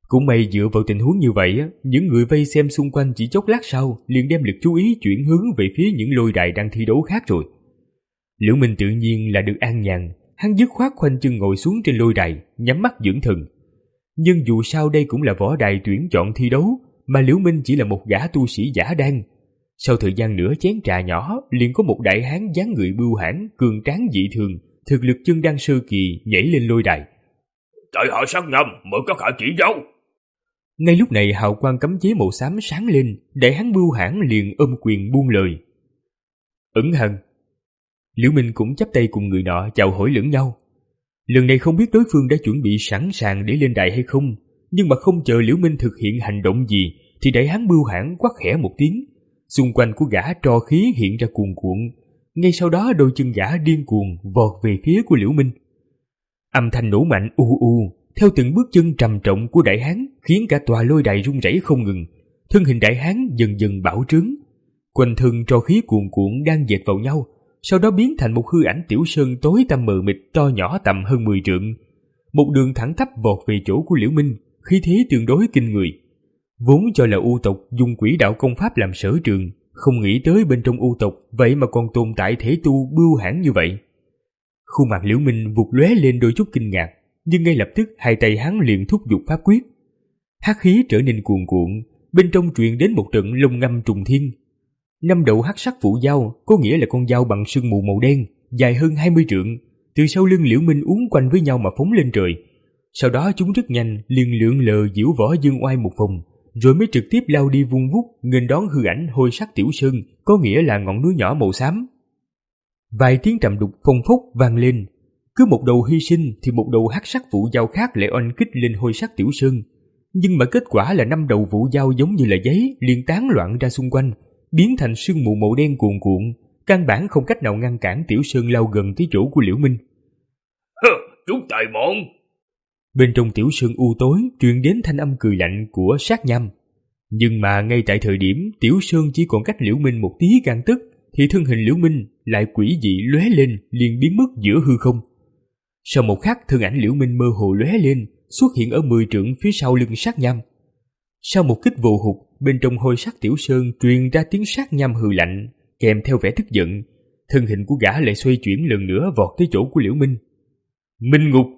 Cũng may dựa vào tình huống như vậy, những người vây xem xung quanh chỉ chốc lát sau liền đem lực chú ý chuyển hướng về phía những lôi đài đang thi đấu khác rồi. Liễu Minh tự nhiên là được an nhàn, hắn dứt khoát khoanh chân ngồi xuống trên lôi đài, nhắm mắt dưỡng thần. Nhưng dù sao đây cũng là võ đài tuyển chọn thi đấu, mà Liễu Minh chỉ là một gã tu sĩ giả đan. Sau thời gian nửa chén trà nhỏ, liền có một đại hán dáng người bưu hãn, cường tráng dị thường, thực lực chân đan sơ kỳ nhảy lên lôi đài. Tại hạ Sát Nhâm, mời các hạ chỉ giáo. Ngay lúc này hào quang cấm chế màu xám sáng lên, đại hán bưu hãn liền ôm quyền buông lời. Ẩn Hần. Liễu Minh cũng chắp tay cùng người nọ chào hỏi lẫn nhau. Lần này không biết đối phương đã chuẩn bị sẵn sàng để lên đài hay không, nhưng mà không chờ Liễu Minh thực hiện hành động gì thì đại hán bưu hãn quát khẽ một tiếng. Xung quanh của gã tro khí hiện ra cuồn cuộn, ngay sau đó đôi chân gã điên cuồng vọt về phía của Liễu Minh. Âm thanh nổ mạnh u u theo từng bước chân trầm trọng của đại hán khiến cả tòa lôi đài rung rẩy không ngừng. Thân hình đại hán dần dần bão trướng, quanh thân tro khí cuồn cuộn đang dệt vào nhau, sau đó biến thành một hư ảnh tiểu sơn tối tăm mờ mịt to nhỏ tầm hơn mười trượng. Một đường thẳng tắp vọt về chỗ của Liễu Minh, khí thế tương đối kinh người. Vốn cho là U tộc dùng quỷ đạo công pháp làm sở trường, không nghĩ tới bên trong U tộc vậy mà còn tồn tại thể tu bưu hãn như vậy. Khuôn mặt Liễu Minh vụt lóe lên đôi chút kinh ngạc, nhưng ngay lập tức hai tay hắn liền thúc giục pháp quyết. Hắc khí trở nên cuồn cuộn, bên trong truyền đến một trận lông ngâm trùng thiên. Năm đầu hắc sắc phụ dao, có nghĩa là con dao bằng sương mù màu đen, dài hơn hai mươi trượng, từ sau lưng Liễu Minh uốn quanh với nhau mà phóng lên trời. Sau đó chúng rất nhanh liền lượn lờ diễu võ dương oai một vòng, rồi mới trực tiếp lao đi vung vút nghênh đón hư ảnh hôi sắc tiểu sơn, có nghĩa là ngọn núi nhỏ màu xám. Vài tiếng trầm đục phong phốc vang lên, cứ một đầu hy sinh thì một đầu hắc sắc vũ dao khác lại oanh kích lên hôi sắc tiểu sơn, nhưng mà kết quả là năm đầu vũ dao giống như là giấy liền tán loạn ra xung quanh, biến thành sương mù màu đen cuồn cuộn, căn bản không cách nào ngăn cản tiểu sơn lao gần tới chỗ của Liễu Minh. Hơ, chúng tài mọn! Bên trong tiểu sơn u tối truyền đến thanh âm cười lạnh của Sát Nhâm. Nhưng mà ngay tại thời điểm tiểu sơn chỉ còn cách Liễu Minh một tí gang tấc, thì thân hình Liễu Minh lại quỷ dị lóe lên, liền biến mất giữa hư không. Sau một khắc, thân ảnh Liễu Minh mơ hồ lóe lên, xuất hiện ở mười trượng phía sau lưng Sát Nhâm. Sau một kích vô hụt, bên trong hôi sắc tiểu sơn truyền ra tiếng Sát Nhâm hừ lạnh, kèm theo vẻ tức giận. Thân hình của gã lại xoay chuyển lần nữa vọt tới chỗ của Liễu Minh. Minh ngục!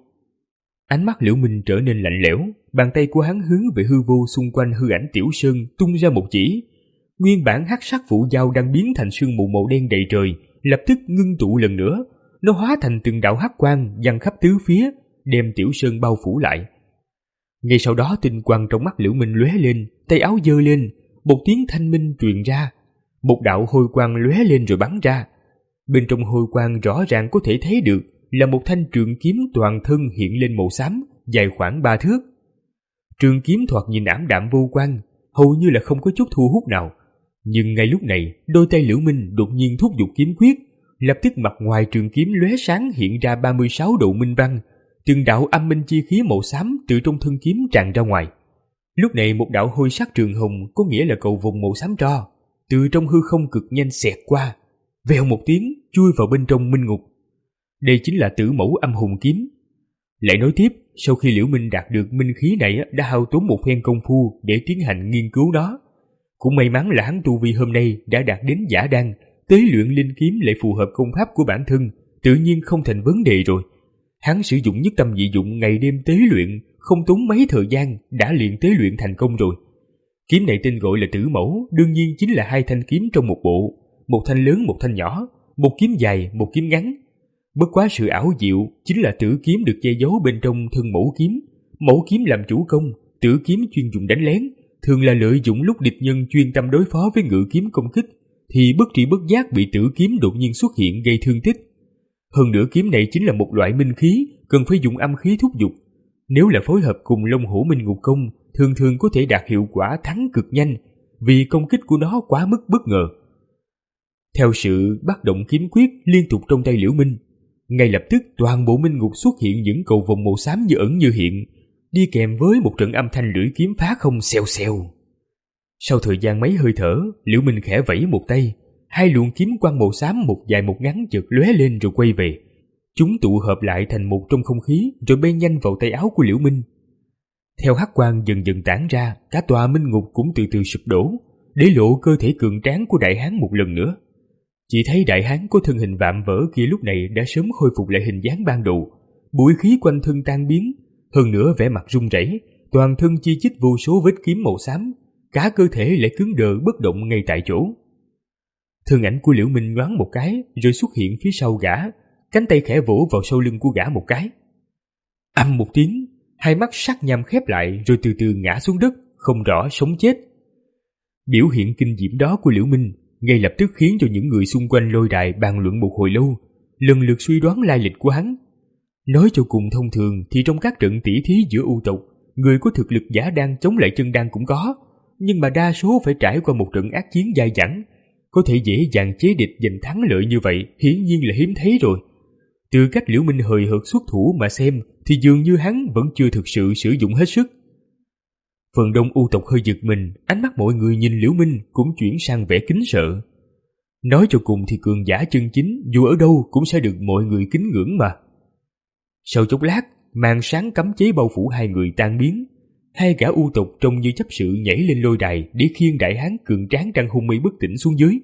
Ánh mắt Liễu Minh trở nên lạnh lẽo, bàn tay của hắn hướng về hư vô xung quanh hư ảnh tiểu sơn tung ra một chỉ. Nguyên bản hắc sắc vũ dao đang biến thành sương mù màu đen đầy trời, lập tức ngưng tụ lần nữa, nó hóa thành từng đạo hắc quang giăng khắp tứ phía, đem tiểu sơn bao phủ lại. Ngay sau đó tinh quang trong mắt Liễu Minh lóe lên, tay áo giơ lên, một tiếng thanh minh truyền ra, một đạo hôi quang lóe lên rồi bắn ra. Bên trong hôi quang rõ ràng có thể thấy được là một thanh trường kiếm toàn thân hiện lên màu xám, dài khoảng ba thước. Trường kiếm thoạt nhìn ảm đạm vô quang, hầu như là không có chút thu hút nào. Nhưng ngay lúc này, đôi tay Liễu Minh đột nhiên thúc giục kiếm quyết, lập tức mặt ngoài trường kiếm lóe sáng hiện ra ba mươi sáu độ minh văn, từng đạo âm minh chi khí màu xám từ trong thân kiếm tràn ra ngoài. Lúc này một đạo hôi sắc trường hồng, có nghĩa là cầu vồng màu xám tro, từ trong hư không cực nhanh xẹt qua, vèo một tiếng chui vào bên trong minh ngục. Đây chính là tử mẫu âm hùng kiếm. Lại nói tiếp, sau khi Liễu Minh đạt được minh khí này đã hao tốn một phen công phu để tiến hành nghiên cứu nó. Cũng may mắn là hắn tu vi hôm nay đã đạt đến giả đan, tế luyện linh kiếm lại phù hợp công pháp của bản thân, tự nhiên không thành vấn đề rồi. Hắn sử dụng nhất tâm dị dụng ngày đêm tế luyện, không tốn mấy thời gian đã luyện tế luyện thành công rồi. Kiếm này tên gọi là tử mẫu, đương nhiên chính là hai thanh kiếm trong một bộ, một thanh lớn một thanh nhỏ, một kiếm dài một kiếm ngắn. Bất quá sự ảo diệu chính là tử kiếm được che giấu bên trong thân mẫu kiếm. Mẫu kiếm làm chủ công, tử kiếm chuyên dùng đánh lén, thường là lợi dụng lúc địch nhân chuyên tâm đối phó với ngự kiếm công kích, thì bất tri bất giác bị tử kiếm đột nhiên xuất hiện gây thương tích. Hơn nữa kiếm này chính là một loại minh khí, cần phải dùng âm khí thúc giục. Nếu là phối hợp cùng Long Hổ Minh Ngục Công, thường thường có thể đạt hiệu quả thắng cực nhanh, vì công kích của nó quá mức bất ngờ. Theo sự bắt động kiếm quyết liên tục trong tay Liễu Minh, ngay lập tức toàn bộ minh ngục xuất hiện những cầu vồng màu xám như ẩn như hiện, đi kèm với một trận âm thanh lưỡi kiếm phá không xèo xèo. Sau thời gian mấy hơi thở, Liễu Minh khẽ vẫy một tay, hai luồng kiếm quang màu xám một dài một ngắn chợt lóe lên rồi quay về. Chúng tụ hợp lại thành một trong không khí rồi bay nhanh vào tay áo của Liễu Minh. Theo hắc quang dần dần tản ra, cả tòa minh ngục cũng từ từ sụp đổ, để lộ cơ thể cường tráng của đại hán một lần nữa. Chỉ thấy đại hán có thân hình vạm vỡ kia lúc này đã sớm khôi phục lại hình dáng ban đầu, bụi khí quanh thân tan biến, hơn nữa vẻ mặt run rẩy, toàn thân chi chít vô số vết kiếm màu xám, cả cơ thể lại cứng đờ bất động ngay tại chỗ. Thân ảnh của Liễu Minh nhoáng một cái rồi xuất hiện phía sau gã, cánh tay khẽ vỗ vào sau lưng của gã một cái. Ầm một tiếng, hai mắt sắc nham khép lại rồi từ từ ngã xuống đất, không rõ sống chết. Biểu hiện kinh diễm đó của Liễu Minh ngay lập tức khiến cho những người xung quanh lôi đài bàn luận một hồi lâu, lần lượt suy đoán lai lịch của hắn. Nói cho cùng thông thường thì trong các trận tỉ thí giữa u tộc, người có thực lực giả đan chống lại chân đan cũng có, nhưng mà đa số phải trải qua một trận ác chiến dai dẳng. Có thể dễ dàng chế địch giành thắng lợi như vậy hiển nhiên là hiếm thấy rồi. Từ cách Liễu Minh hời hợt xuất thủ mà xem thì dường như hắn vẫn chưa thực sự sử dụng hết sức. Phần đông u tộc hơi giật mình, ánh mắt mọi người nhìn Liễu Minh cũng chuyển sang vẻ kính sợ. Nói cho cùng thì cường giả chân chính dù ở đâu cũng sẽ được mọi người kính ngưỡng mà. Sau chốc lát, màn sáng cấm chế bao phủ hai người tan biến. Hai gã u tộc trông như chấp sự nhảy lên lôi đài để khiêng đại hán cường tráng đang hôn mê bất tỉnh xuống dưới.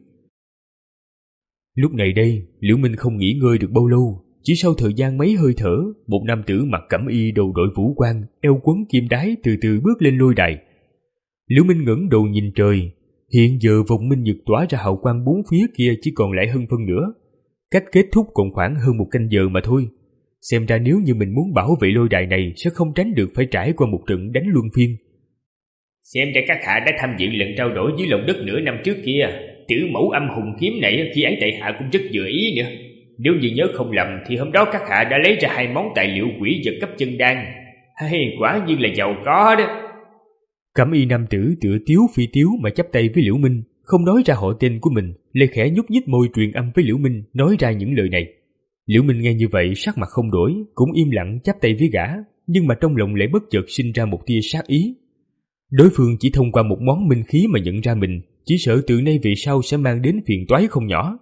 Lúc này đây, Liễu Minh không nghỉ ngơi được bao lâu. Chỉ sau thời gian mấy hơi thở, một nam tử mặc cẩm y đầu đội vũ quan, eo quấn kim đái từ từ bước lên lôi đài. Liễu Minh ngẩng đầu nhìn trời. Hiện giờ vòng minh nhật tỏa ra hào quang bốn phía kia chỉ còn lại hơn phân nửa. Cách kết thúc còn khoảng hơn một canh giờ mà thôi. Xem ra nếu như mình muốn bảo vệ lôi đài này sẽ không tránh được phải trải qua một trận đánh luân phiên. Xem ra các hạ đã tham dự lần trao đổi dưới lòng đất nửa năm trước kia. Tử mẫu âm hùng kiếm này khi ấy tại hạ cũng rất vừa ý nữa. Nếu như nhớ không lầm thì hôm đó các hạ đã lấy ra hai món tài liệu quỷ vật cấp chân đan. Hay quả nhiên là giàu có đó. Cẩm y nam tử tựa tiếu phi tiếu mà chắp tay với Liễu Minh, không nói ra họ tên của mình, lại khẽ nhúc nhích môi truyền âm với Liễu Minh nói ra những lời này. Liễu Minh nghe như vậy sắc mặt không đổi, cũng im lặng chắp tay với gã, nhưng mà trong lòng lại bất chợt sinh ra một tia sát ý. Đối phương chỉ thông qua một món minh khí mà nhận ra mình, chỉ sợ từ nay về sau sẽ mang đến phiền toái không nhỏ.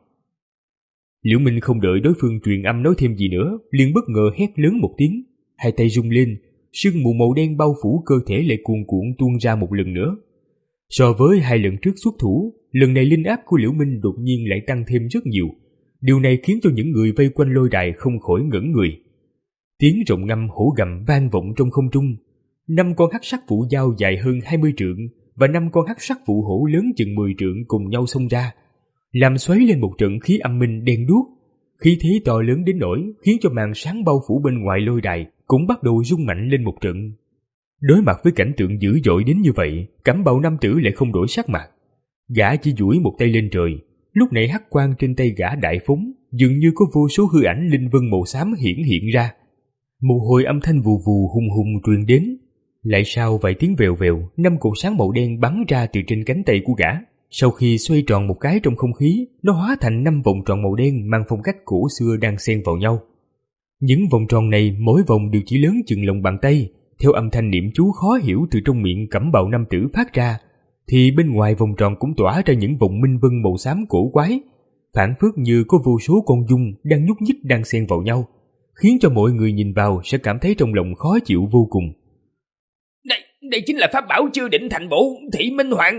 Liễu Minh không đợi đối phương truyền âm nói thêm gì nữa, liền bất ngờ hét lớn một tiếng, hai tay rung lên, sương mù màu đen bao phủ cơ thể lại cuồn cuộn tuôn ra một lần nữa. So với hai lần trước xuất thủ, lần này linh áp của Liễu Minh đột nhiên lại tăng thêm rất nhiều. Điều này khiến cho những người vây quanh lôi đài không khỏi ngẩn người. Tiếng rồng ngâm hổ gầm vang vọng trong không trung. Năm con hắc sắc vụ dao dài hơn hai mươi trượng và năm con hắc sắc vụ hổ lớn chừng mười trượng cùng nhau xông ra, làm xoáy lên một trận khí âm minh đen đuốc. Khí thế to lớn đến nỗi khiến cho màn sáng bao phủ bên ngoài lôi đài cũng bắt đầu rung mạnh lên một trận. Đối mặt với cảnh tượng dữ dội đến như vậy, Cẩm Bào nam tử lại không đổi sắc mặt. Gã chỉ duỗi một tay lên trời. Lúc này hắc quang trên tay gã đại phóng, dường như có vô số hư ảnh linh vân màu xám hiển hiện ra. Một hồi âm thanh vù vù hùng hùng truyền đến. Lại sau vài tiếng vèo vèo, năm cột sáng màu đen bắn ra từ trên cánh tay của gã. Sau khi xoay tròn một cái trong không khí, nó hóa thành năm vòng tròn màu đen mang phong cách cổ xưa đang xen vào nhau. Những vòng tròn này mỗi vòng đều chỉ lớn chừng lòng bàn tay. Theo âm thanh niệm chú khó hiểu từ trong miệng Cẩm Bào nam tử phát ra, thì bên ngoài vòng tròn cũng tỏa ra những vòng minh vân màu xám cổ quái, phản phất như có vô số con giun đang nhúc nhích đang xen vào nhau, khiến cho mọi người nhìn vào sẽ cảm thấy trong lòng khó chịu vô cùng. Đây, đây chính là pháp bảo chưa định thành bộ Thị Minh Hoàng.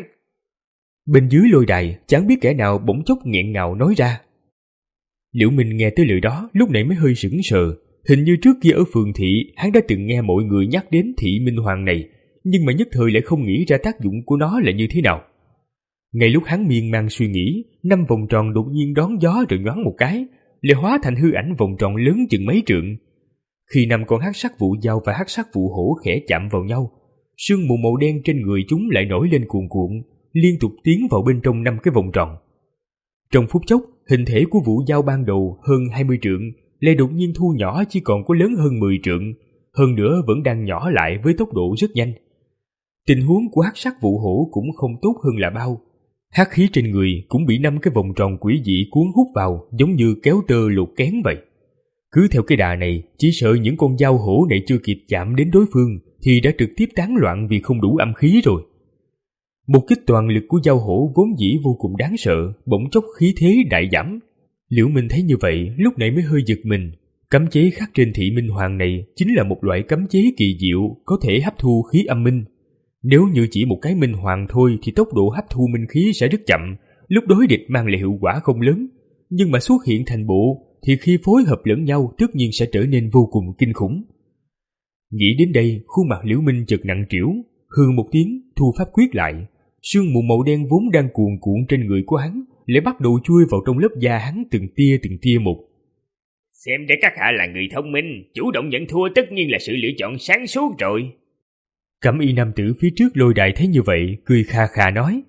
Bên dưới lôi đài, chẳng biết kẻ nào bỗng chốc nghẹn ngào nói ra. Liễu Minh nghe tới lời đó, lúc này mới hơi sững sờ. Hình như trước kia ở phường thị, hắn đã từng nghe mọi người nhắc đến Thị Minh Hoàng này, nhưng mà nhất thời lại không nghĩ ra tác dụng của nó là như thế nào. Ngay lúc hắn miên man suy nghĩ, năm vòng tròn đột nhiên đón gió rồi nhoáng một cái, lại hóa thành hư ảnh vòng tròn lớn chừng mấy trượng. Khi năm con hắc sắc vụ dao và hắc sắc vụ hổ khẽ chạm vào nhau, sương mù màu đen trên người chúng lại nổi lên cuồn cuộn, liên tục tiến vào bên trong năm cái vòng tròn. Trong phút chốc, hình thể của vụ dao ban đầu hơn hai mươi trượng lại đột nhiên thu nhỏ chỉ còn có lớn hơn mười trượng, hơn nữa vẫn đang nhỏ lại với tốc độ rất nhanh. Tình huống của hắc sắc vụ hổ cũng không tốt hơn là bao. Hắc khí trên người cũng bị năm cái vòng tròn quỷ dị cuốn hút vào, giống như kéo tơ lột kén vậy. Cứ theo cái đà này, chỉ sợ những con dao hổ này chưa kịp chạm đến đối phương thì đã trực tiếp tán loạn vì không đủ âm khí rồi. Một kích toàn lực của dao hổ vốn dĩ vô cùng đáng sợ, bỗng chốc khí thế đại giảm. Liễu Minh thấy như vậy, lúc này mới hơi giật mình. Cấm chế khắc trên thị minh hoàng này chính là một loại cấm chế kỳ diệu có thể hấp thu khí âm minh. Nếu như chỉ một cái minh hoàng thôi thì tốc độ hấp thu minh khí sẽ rất chậm, lúc đối địch mang lại hiệu quả không lớn. Nhưng mà xuất hiện thành bộ thì khi phối hợp lẫn nhau tất nhiên sẽ trở nên vô cùng kinh khủng. Nghĩ đến đây, khuôn mặt Liễu Minh chợt nặng trĩu, hừ một tiếng thu pháp quyết lại. Sương mù màu đen vốn đang cuồn cuộn trên người của hắn lại bắt đầu chui vào trong lớp da hắn từng tia từng tia một. Xem để các hạ là người thông minh, chủ động nhận thua tất nhiên là sự lựa chọn sáng suốt rồi. Cẩm y nam tử phía trước Lôi Đài thấy như vậy, cười kha kha nói.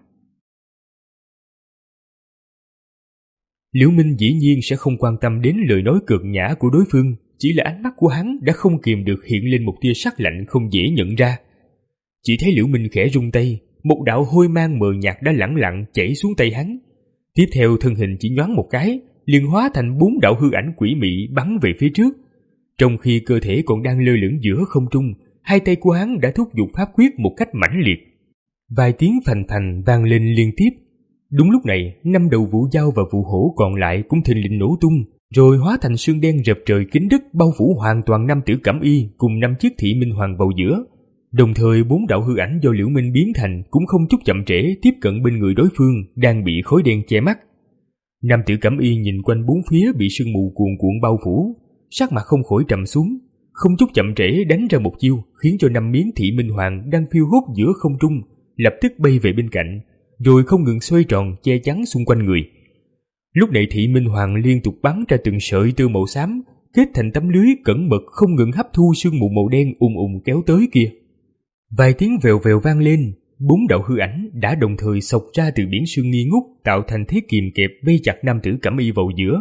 Liễu Minh dĩ nhiên sẽ không quan tâm đến lời nói cợt nhã của đối phương, chỉ là ánh mắt của hắn đã không kìm được hiện lên một tia sắc lạnh không dễ nhận ra. Chỉ thấy Liễu Minh khẽ rung tay, một đạo hôi mang mờ nhạt đã lẳng lặng chảy xuống tay hắn. Tiếp theo thân hình chỉ nhoáng một cái, liền hóa thành bốn đạo hư ảnh quỷ mị bắn về phía trước. Trong khi cơ thể còn đang lơ lửng giữa không trung, hai tay của hắn đã thúc giục pháp quyết một cách mãnh liệt. Vài tiếng phành phành vang lên liên tiếp. Đúng lúc này, năm đầu vũ dao và vũ hổ còn lại cũng thình lình nổ tung, rồi hóa thành sương đen rợp trời kín đất bao phủ hoàn toàn năm tử Cẩm Y cùng năm chiếc thị minh hoàng vào giữa. Đồng thời bốn đạo hư ảnh do Liễu Minh biến thành cũng không chút chậm trễ tiếp cận bên người đối phương đang bị khói đen che mắt. Nam tử Cẩm Y nhìn quanh bốn phía bị sương mù cuồn cuộn bao phủ, sắc mặt không khỏi trầm xuống, không chút chậm trễ đánh ra một chiêu khiến cho năm miếng thị minh hoàng đang phiêu hốt giữa không trung lập tức bay về bên cạnh, rồi không ngừng xoay tròn che chắn xung quanh người. Lúc này thị minh hoàng liên tục bắn ra từng sợi tơ màu xám kết thành tấm lưới cẩn mật không ngừng hấp thu sương mù màu đen ùn ùn kéo tới kia. Vài tiếng vèo vèo vang lên, bốn đạo hư ảnh đã đồng thời xộc ra từ biển sương nghi ngút tạo thành thế kìm kẹp vây chặt nam tử Cẩm Y vào giữa.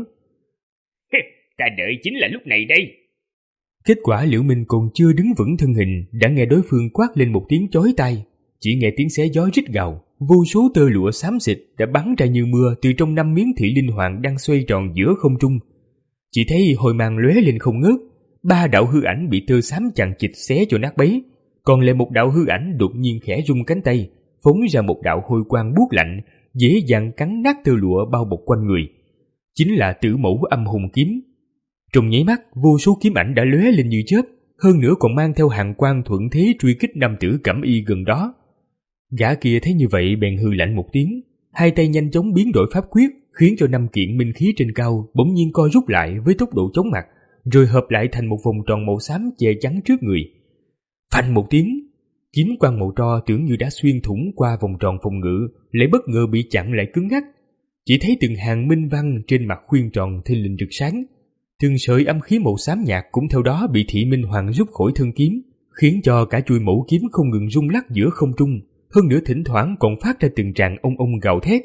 Ta đợi chính là lúc này đây. Kết quả Liễu Minh còn chưa đứng vững thân hình đã nghe đối phương quát lên một tiếng chói tai. Chỉ nghe tiếng xé gió rít gào, vô số tơ lụa xám xịt đã bắn ra như mưa từ trong năm miếng thị linh hoàng đang xoay tròn giữa không trung. Chỉ thấy hồi màng lóe lên không ngớt, ba đạo hư ảnh bị tơ xám chằng chịt xé cho nát bấy, còn lại một đạo hư ảnh đột nhiên khẽ rung cánh tay, phóng ra một đạo hôi quang buốt lạnh, dễ dàng cắn nát tơ lụa bao bọc quanh người. Chính là Tử Mẫu Âm Hùng Kiếm. Trong nháy mắt, vô số kiếm ảnh đã lóe lên như chớp, hơn nữa còn mang theo hàng quang thuận thế truy kích nam tử Cẩm Y gần đó. Gã kia thấy như vậy bèn hừ lạnh một tiếng, hai tay nhanh chóng biến đổi pháp quyết, khiến cho năm kiện minh khí trên cao bỗng nhiên co rút lại với tốc độ chóng mặt, rồi hợp lại thành một vòng tròn màu xám che chắn trước người. Phanh một tiếng, kiếm quang màu tro tưởng như đã xuyên thủng qua vòng tròn phòng ngự, lại bất ngờ bị chặn lại cứng ngắc. Chỉ thấy từng hàng minh văn trên mặt khuyên tròn thình lình rực sáng, từng sợi âm khí màu xám nhạt cũng theo đó bị thị minh hoàng rút khỏi thân kiếm, khiến cho cả chuôi mẫu kiếm không ngừng rung lắc giữa không trung, hơn nữa thỉnh thoảng còn phát ra từng tràng ông ông gào thét.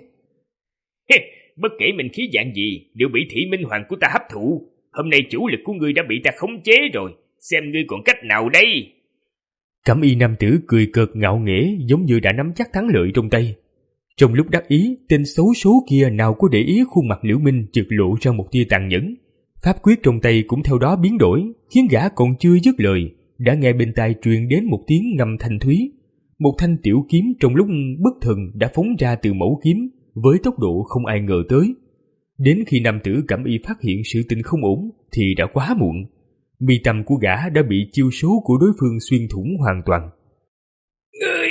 Bất kể minh khí dạng gì đều bị thị minh hoàng của ta hấp thụ. Hôm nay chủ lực của ngươi đã bị ta khống chế rồi, xem ngươi còn cách nào đây. Cẩm Y nam tử cười cợt ngạo nghễ, giống như đã nắm chắc thắng lợi trong tay. Trong lúc đắc ý, tên xấu số kia nào có để ý khuôn mặt Liễu Minh chợt lộ ra một tia tàn nhẫn. Pháp quyết trong tay cũng theo đó biến đổi, khiến gã còn chưa dứt lời đã nghe bên tai truyền đến một tiếng ngâm thanh thúy. Một thanh tiểu kiếm trong lúc bất thần đã phóng ra từ mẫu kiếm với tốc độ không ai ngờ tới. Đến khi nam tử Cẩm Y phát hiện sự tình không ổn thì đã quá muộn. Mi tâm của gã đã bị chiêu số của đối phương xuyên thủng hoàn toàn. Ngươi...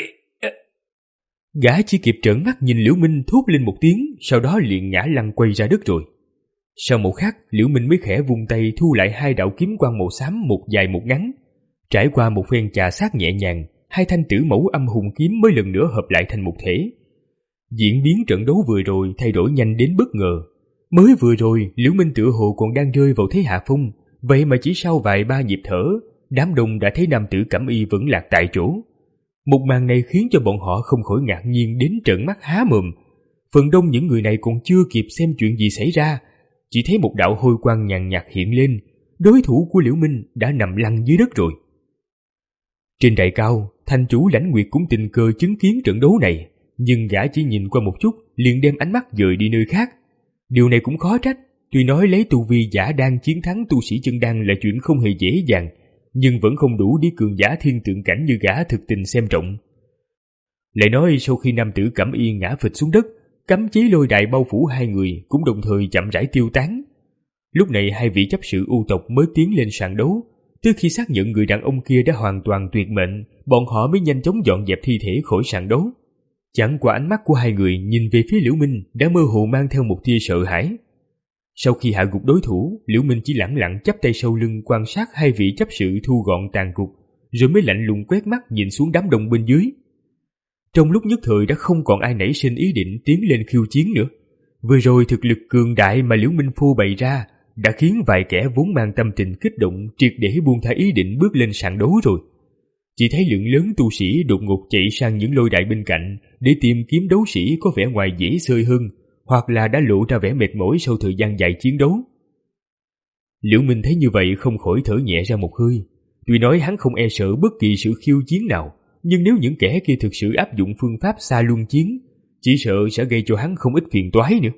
Gã chỉ kịp trợn mắt nhìn Liễu Minh thốt lên một tiếng, sau đó liền ngã lăn quay ra đất rồi. Sau một khắc, Liễu Minh mới khẽ vung tay thu lại hai đạo kiếm quang màu xám một dài một ngắn. Trải qua một phen chà sát nhẹ nhàng, hai thanh Tử Mẫu Âm Hùng kiếm mới lần nữa hợp lại thành một thể. Diễn biến trận đấu vừa rồi thay đổi nhanh đến bất ngờ. Mới vừa rồi, Liễu Minh tựa hồ còn đang rơi vào thế hạ phong, vậy mà chỉ sau vài ba nhịp thở, đám đông đã thấy nam tử Cẩm Y vẫn lạc tại chỗ. Một màn này khiến cho bọn họ không khỏi ngạc nhiên đến trợn mắt há mồm. Phần đông những người này còn chưa kịp xem chuyện gì xảy ra, chỉ thấy một đạo hôi quang nhàn nhạt hiện lên, đối thủ của Liễu Minh đã nằm lăn dưới đất rồi. Trên đài cao, thành chủ Lãnh Nguyệt cũng tình cờ chứng kiến trận đấu này, nhưng gã chỉ nhìn qua một chút liền đem ánh mắt dời đi nơi khác. Điều này cũng khó trách, tuy nói lấy tu vi giả đan chiến thắng tu sĩ chân đan là chuyện không hề dễ dàng, nhưng vẫn không đủ để cường giả thiên tượng cảnh như gã thực tình xem trọng. Lại nói sau khi nam tử Cẩm Y ngã phịch xuống đất, cấm chế lôi đài bao phủ hai người cũng đồng thời chậm rãi tiêu tán. Lúc này hai vị chấp sự u tộc mới tiến lên sàn đấu. Tới khi xác nhận người đàn ông kia đã hoàn toàn tuyệt mệnh, bọn họ mới nhanh chóng dọn dẹp thi thể khỏi sàn đấu. Chẳng qua ánh mắt của hai người nhìn về phía Liễu Minh đã mơ hồ mang theo một tia sợ hãi. Sau khi hạ gục đối thủ, Liễu Minh chỉ lẳng lặng chắp tay sau lưng quan sát hai vị chấp sự thu gọn tàn cục, rồi mới lạnh lùng quét mắt nhìn xuống đám đông bên dưới. Trong lúc nhất thời đã không còn ai nảy sinh ý định tiến lên khiêu chiến nữa. Vừa rồi thực lực cường đại mà Liễu Minh phô bày ra đã khiến vài kẻ vốn mang tâm tình kích động triệt để buông tha ý định bước lên sàn đấu rồi. Chỉ thấy lượng lớn tu sĩ đột ngột chạy sang những lôi đài bên cạnh để tìm kiếm đấu sĩ có vẻ ngoài dễ xơi hơn, hoặc là đã lộ ra vẻ mệt mỏi sau thời gian dài chiến đấu. Liễu Minh thấy như vậy không khỏi thở nhẹ ra một hơi. Tuy nói hắn không e sợ bất kỳ sự khiêu chiến nào, nhưng nếu những kẻ kia thực sự áp dụng phương pháp xa luân chiến, chỉ sợ sẽ gây cho hắn không ít phiền toái nữa.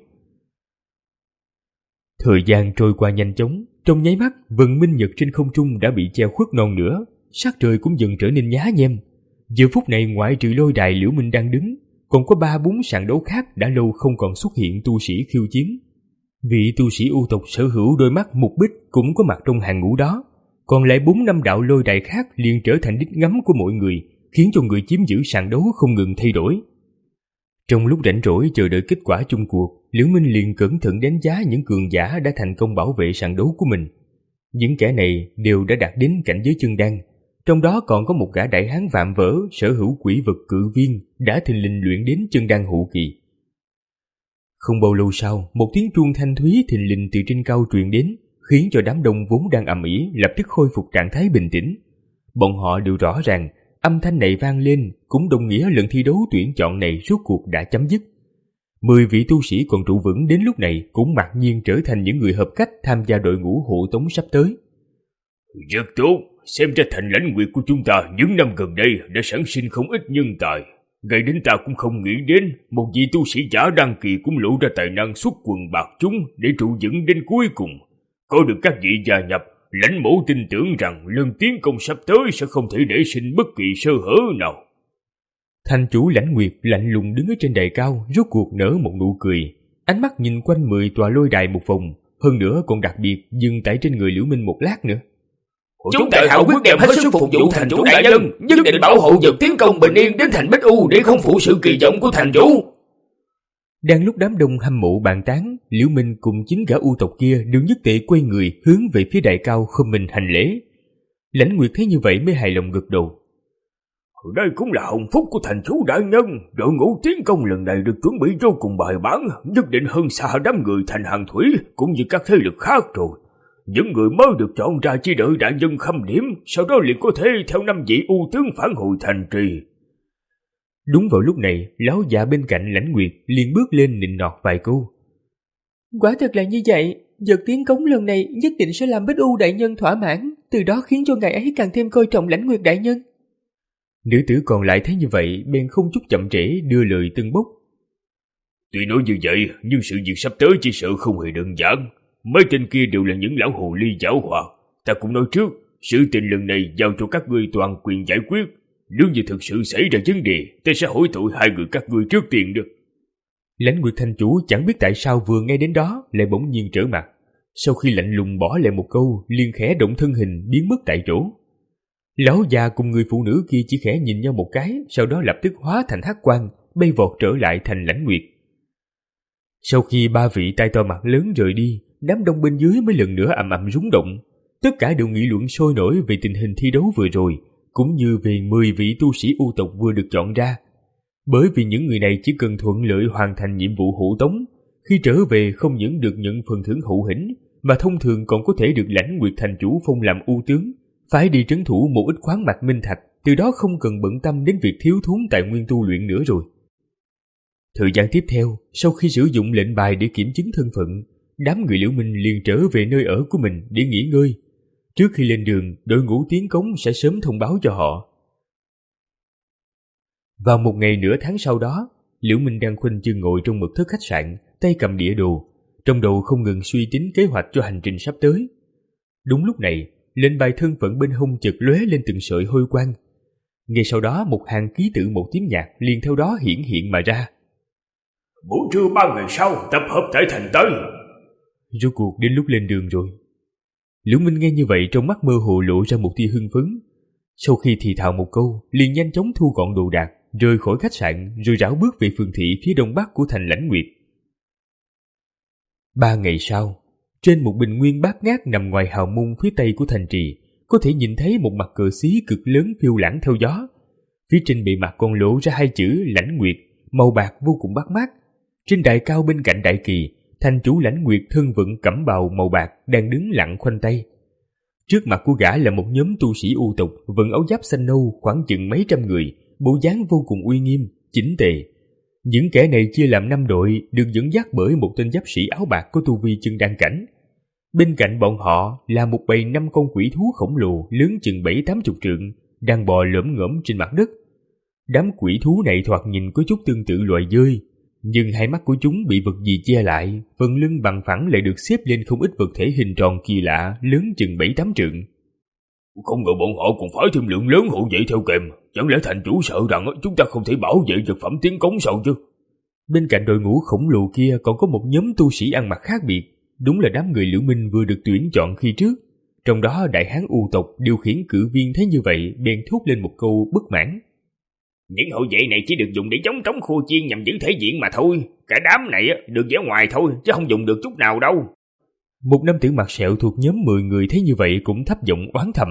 Thời gian trôi qua nhanh chóng, trong nháy mắt vầng minh nhật trên không trung đã bị che khuất non nữa, sắc trời cũng dần trở nên nhá nhem. Giờ phút này ngoại trừ lôi đài Liễu Minh đang đứng, còn có ba bốn sàn đấu khác đã lâu không còn xuất hiện tu sĩ khiêu chiến. Vị tu sĩ u tộc sở hữu đôi mắt mục bích cũng có mặt trong hàng ngũ đó, còn lại bốn năm đạo lôi đài khác liền trở thành đích ngắm của mọi người, khiến cho người chiếm giữ sàn đấu không ngừng thay đổi. Trong lúc rảnh rỗi chờ đợi kết quả chung cuộc, Liễu Minh liền cẩn thận đánh giá những cường giả đã thành công bảo vệ sàn đấu của mình. Những kẻ này đều đã đạt đến cảnh giới chân đan, trong đó còn có một gã đại hán vạm vỡ sở hữu quỷ vật cự viên đã thình lình luyện đến chân đan hậu kỳ. Không bao lâu sau, một tiếng chuông thanh thúy thình lình từ trên cao truyền đến, khiến cho đám đông vốn đang ầm ĩ lập tức khôi phục trạng thái bình tĩnh. Bọn họ đều rõ ràng, âm thanh này vang lên cũng đồng nghĩa lần thi đấu tuyển chọn này rốt cuộc đã chấm dứt. Mười vị tu sĩ còn trụ vững đến lúc này cũng mặc nhiên trở thành những người hợp cách tham gia đội ngũ hộ tống sắp tới. Rất tốt, xem ra thành Lãnh Nguyệt của chúng ta những năm gần đây đã sản sinh không ít nhân tài. Ngay đến ta cũng không nghĩ đến một vị tu sĩ giả đăng kỳ cũng lộ ra tài năng xuất quần bạc chúng để trụ vững đến cuối cùng. Có được các vị gia nhập, Lãnh mẫu tin tưởng rằng lần tiến công sắp tới sẽ không thể để sinh bất kỳ sơ hở nào. Thành chủ Lãnh Nguyệt lạnh lùng đứng ở trên đài cao, rốt cuộc nở một nụ cười, ánh mắt nhìn quanh mười tòa lôi đài một vòng, hơn nữa còn đặc biệt dừng tại trên người Liễu Minh một lát nữa. Chúng tại hạ quyết đem hết sức phục vụ thành chủ đại nhân, nhất định bảo hộ vật tiến công bình yên đến thành Bích U để không phụ sự kỳ vọng của thành chủ. Đang lúc đám đông hâm mộ bàn tán, Liễu Minh cùng chính gã u tộc kia đều nhất tệ quay người hướng về phía đài cao không mình hành lễ. Lãnh Nguyệt thấy như vậy mới hài lòng gật đầu. Đây cũng là hồng phúc của thành chủ đại nhân, đội ngũ tiến công lần này được chuẩn bị vô cùng bài bản, nhất định hơn xa đám người thành Hàng Thủy cũng như các thế lực khác rồi. Những người mới được chọn ra chỉ đợi đại nhân khâm điểm, sau đó liền có thể theo năm vị ưu tướng phản hồi thành trì. Đúng vào lúc này, lão già bên cạnh Lãnh Nguyệt liền bước lên nịnh nọt vài câu. Quả thật là như vậy, vật tiến cống lần này nhất định sẽ làm Bích U đại nhân thỏa mãn, từ đó khiến cho ngài ấy càng thêm coi trọng Lãnh Nguyệt đại nhân. Nữ tử còn lại thấy như vậy, bèn không chút chậm trễ đưa lời tưng bốc. Tuy nói như vậy, nhưng sự việc sắp tới chỉ sợ không hề đơn giản. Mấy tên kia đều là những lão hồ ly giảo hoạt. Ta cũng nói trước, sự tình lần này giao cho các ngươi toàn quyền giải quyết. Nếu như thực sự xảy ra vấn đề, ta sẽ hỏi tội hai người các ngươi trước tiên được. Lãnh Nguyệt thành chủ chẳng biết tại sao vừa nghe đến đó lại bỗng nhiên trở mặt. Sau khi lạnh lùng bỏ lại một câu, liền khẽ động thân hình biến mất tại chỗ. Lão già cùng người phụ nữ kia chỉ khẽ nhìn nhau một cái, sau đó lập tức hóa thành hắc quang, bay vọt trở lại thành Lãnh Nguyệt. Sau khi ba vị tai to mặt lớn rời đi, đám đông bên dưới mới lần nữa ầm ầm rúng động. Tất cả đều nghị luận sôi nổi về tình hình thi đấu vừa rồi, cũng như về mười vị tu sĩ u tộc vừa được chọn ra. Bởi vì những người này chỉ cần thuận lợi hoàn thành nhiệm vụ hộ tống, khi trở về không những được nhận phần thưởng hậu hĩnh, mà thông thường còn có thể được Lãnh Nguyệt thành chủ phong làm ưu tướng, phải đi trấn thủ một ít khoáng mạch minh thạch, từ đó không cần bận tâm đến việc thiếu thốn tài nguyên tu luyện nữa rồi. Thời gian tiếp theo, sau khi sử dụng lệnh bài để kiểm chứng thân phận, đám người Liễu Minh liền trở về nơi ở của mình để nghỉ ngơi. Trước khi lên đường, đội ngũ tiến cống sẽ sớm thông báo cho họ. Vào một ngày nửa tháng sau đó, Liễu Minh đang khoanh chân ngồi trong mật thất khách sạn, tay cầm đĩa đồ, trong đầu không ngừng suy tính kế hoạch cho hành trình sắp tới. Đúng lúc này, lệnh bài thân phận bên hông chợt lóe lên từng sợi hôi quang. Ngay sau đó một hàng ký tự một tím nhạt liền theo đó hiển hiện mà ra. Buổi trưa ba ngày sau tập hợp tại thành tới. rốt cuộc đến lúc lên đường rồi. Liễu Minh nghe như vậy trong mắt mơ hồ lộ ra một tia hưng phấn. Sau khi thì thào một câu, liền nhanh chóng thu gọn đồ đạc, rời khỏi khách sạn rồi rảo bước về phường thị phía đông bắc của thành Lãnh Nguyệt. Ba ngày sau, trên một bình nguyên bát ngát nằm ngoài hào môn phía tây của thành trì, có thể nhìn thấy một mặt cờ xí cực lớn phiêu lãng theo gió. Phía trên bề mặt còn lộ ra hai chữ Lãnh Nguyệt, màu bạc vô cùng bắt mắt. Trên đài cao bên cạnh đại kỳ, thành chủ Lãnh Nguyệt thân vận cẩm bào màu bạc đang đứng lặng khoanh tay. Trước mặt của gã là một nhóm tu sĩ u tộc vận áo giáp xanh nâu khoảng chừng mấy trăm người, bộ dáng vô cùng uy nghiêm, chỉnh tề. Những kẻ này chia làm năm đội, được dẫn dắt bởi một tên giáp sĩ áo bạc có tu vi chân đan cảnh. Bên cạnh bọn họ là một bầy năm con quỷ thú khổng lồ lớn chừng bảy tám chục trượng, đang bò lởm ngởm trên mặt đất. Đám quỷ thú này thoạt nhìn có chút tương tự loài dơi, nhưng hai mắt của chúng bị vật gì che lại, phần lưng bằng phẳng lại được xếp lên không ít vật thể hình tròn kỳ lạ, lớn chừng bảy tám trượng. Không ngờ bọn họ còn phải thêm lượng lớn hộ vệ theo kèm, chẳng lẽ thành chủ sợ rằng chúng ta không thể bảo vệ vật phẩm tiến cống sao chứ? Bên cạnh đội ngũ khổng lồ kia còn có một nhóm tu sĩ ăn mặc khác biệt, đúng là đám người Liễu Minh vừa được tuyển chọn khi trước. Trong đó đại hán u tộc điều khiển cử viên thấy như vậy bèn thốt lên một câu bất mãn. Những hộ vệ này chỉ được dùng để chống trống khua chiên nhằm giữ thể diện mà thôi. Cả đám này được vẻ ngoài thôi, chứ không dùng được chút nào đâu. Một nam tử mặt sẹo thuộc nhóm mười người thấy như vậy cũng thấp giọng oán thầm.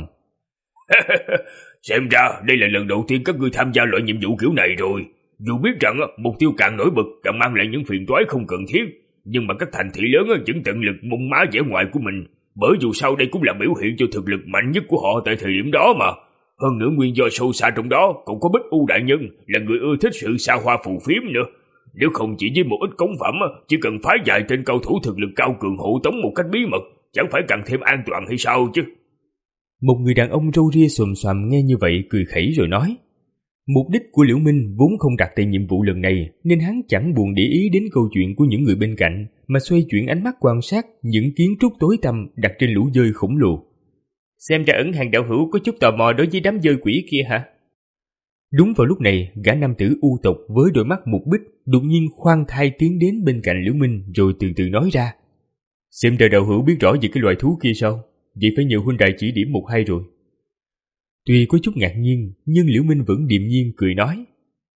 Xem ra đây là lần đầu tiên các ngươi tham gia loại nhiệm vụ kiểu này rồi. Dù biết rằng mục tiêu càng nổi bật càng mang lại những phiền toái không cần thiết, nhưng mà các thành thị lớn vẫn tận lực mông má vẻ ngoài của mình, bởi dù sao đây cũng là biểu hiện cho thực lực mạnh nhất của họ tại thời điểm đó mà. Hơn nữa nguyên do sâu xa trong đó còn có Bích U đại nhân là người ưa thích sự xa hoa phù phiếm nữa. Nếu không chỉ với một ít cống phẩm, chỉ cần phái vài tên cao thủ thực lực cao cường hộ tống một cách bí mật, chẳng phải càng thêm an toàn hay sao chứ? Một người đàn ông râu ria xồm xoàm nghe như vậy cười khẩy rồi nói. Mục đích của Liễu Minh vốn không đặt tại nhiệm vụ lần này, nên hắn chẳng buồn để ý đến câu chuyện của những người bên cạnh, mà xoay chuyển ánh mắt quan sát những kiến trúc tối tăm đặt trên lũ dơi khổng lồ. Xem ra ẩn hàng đạo hữu có chút tò mò đối với đám dơi quỷ kia hả? Đúng vào lúc này, gã nam tử u tộc với đôi mắt mục bích đột nhiên khoan thai tiến đến bên cạnh Liễu Minh rồi từ từ nói ra. Xem ra đạo hữu biết rõ về cái loài thú kia sao? Vậy phải nhờ huynh đài chỉ điểm một hai rồi. Tuy có chút ngạc nhiên, nhưng Liễu Minh vẫn điềm nhiên cười nói.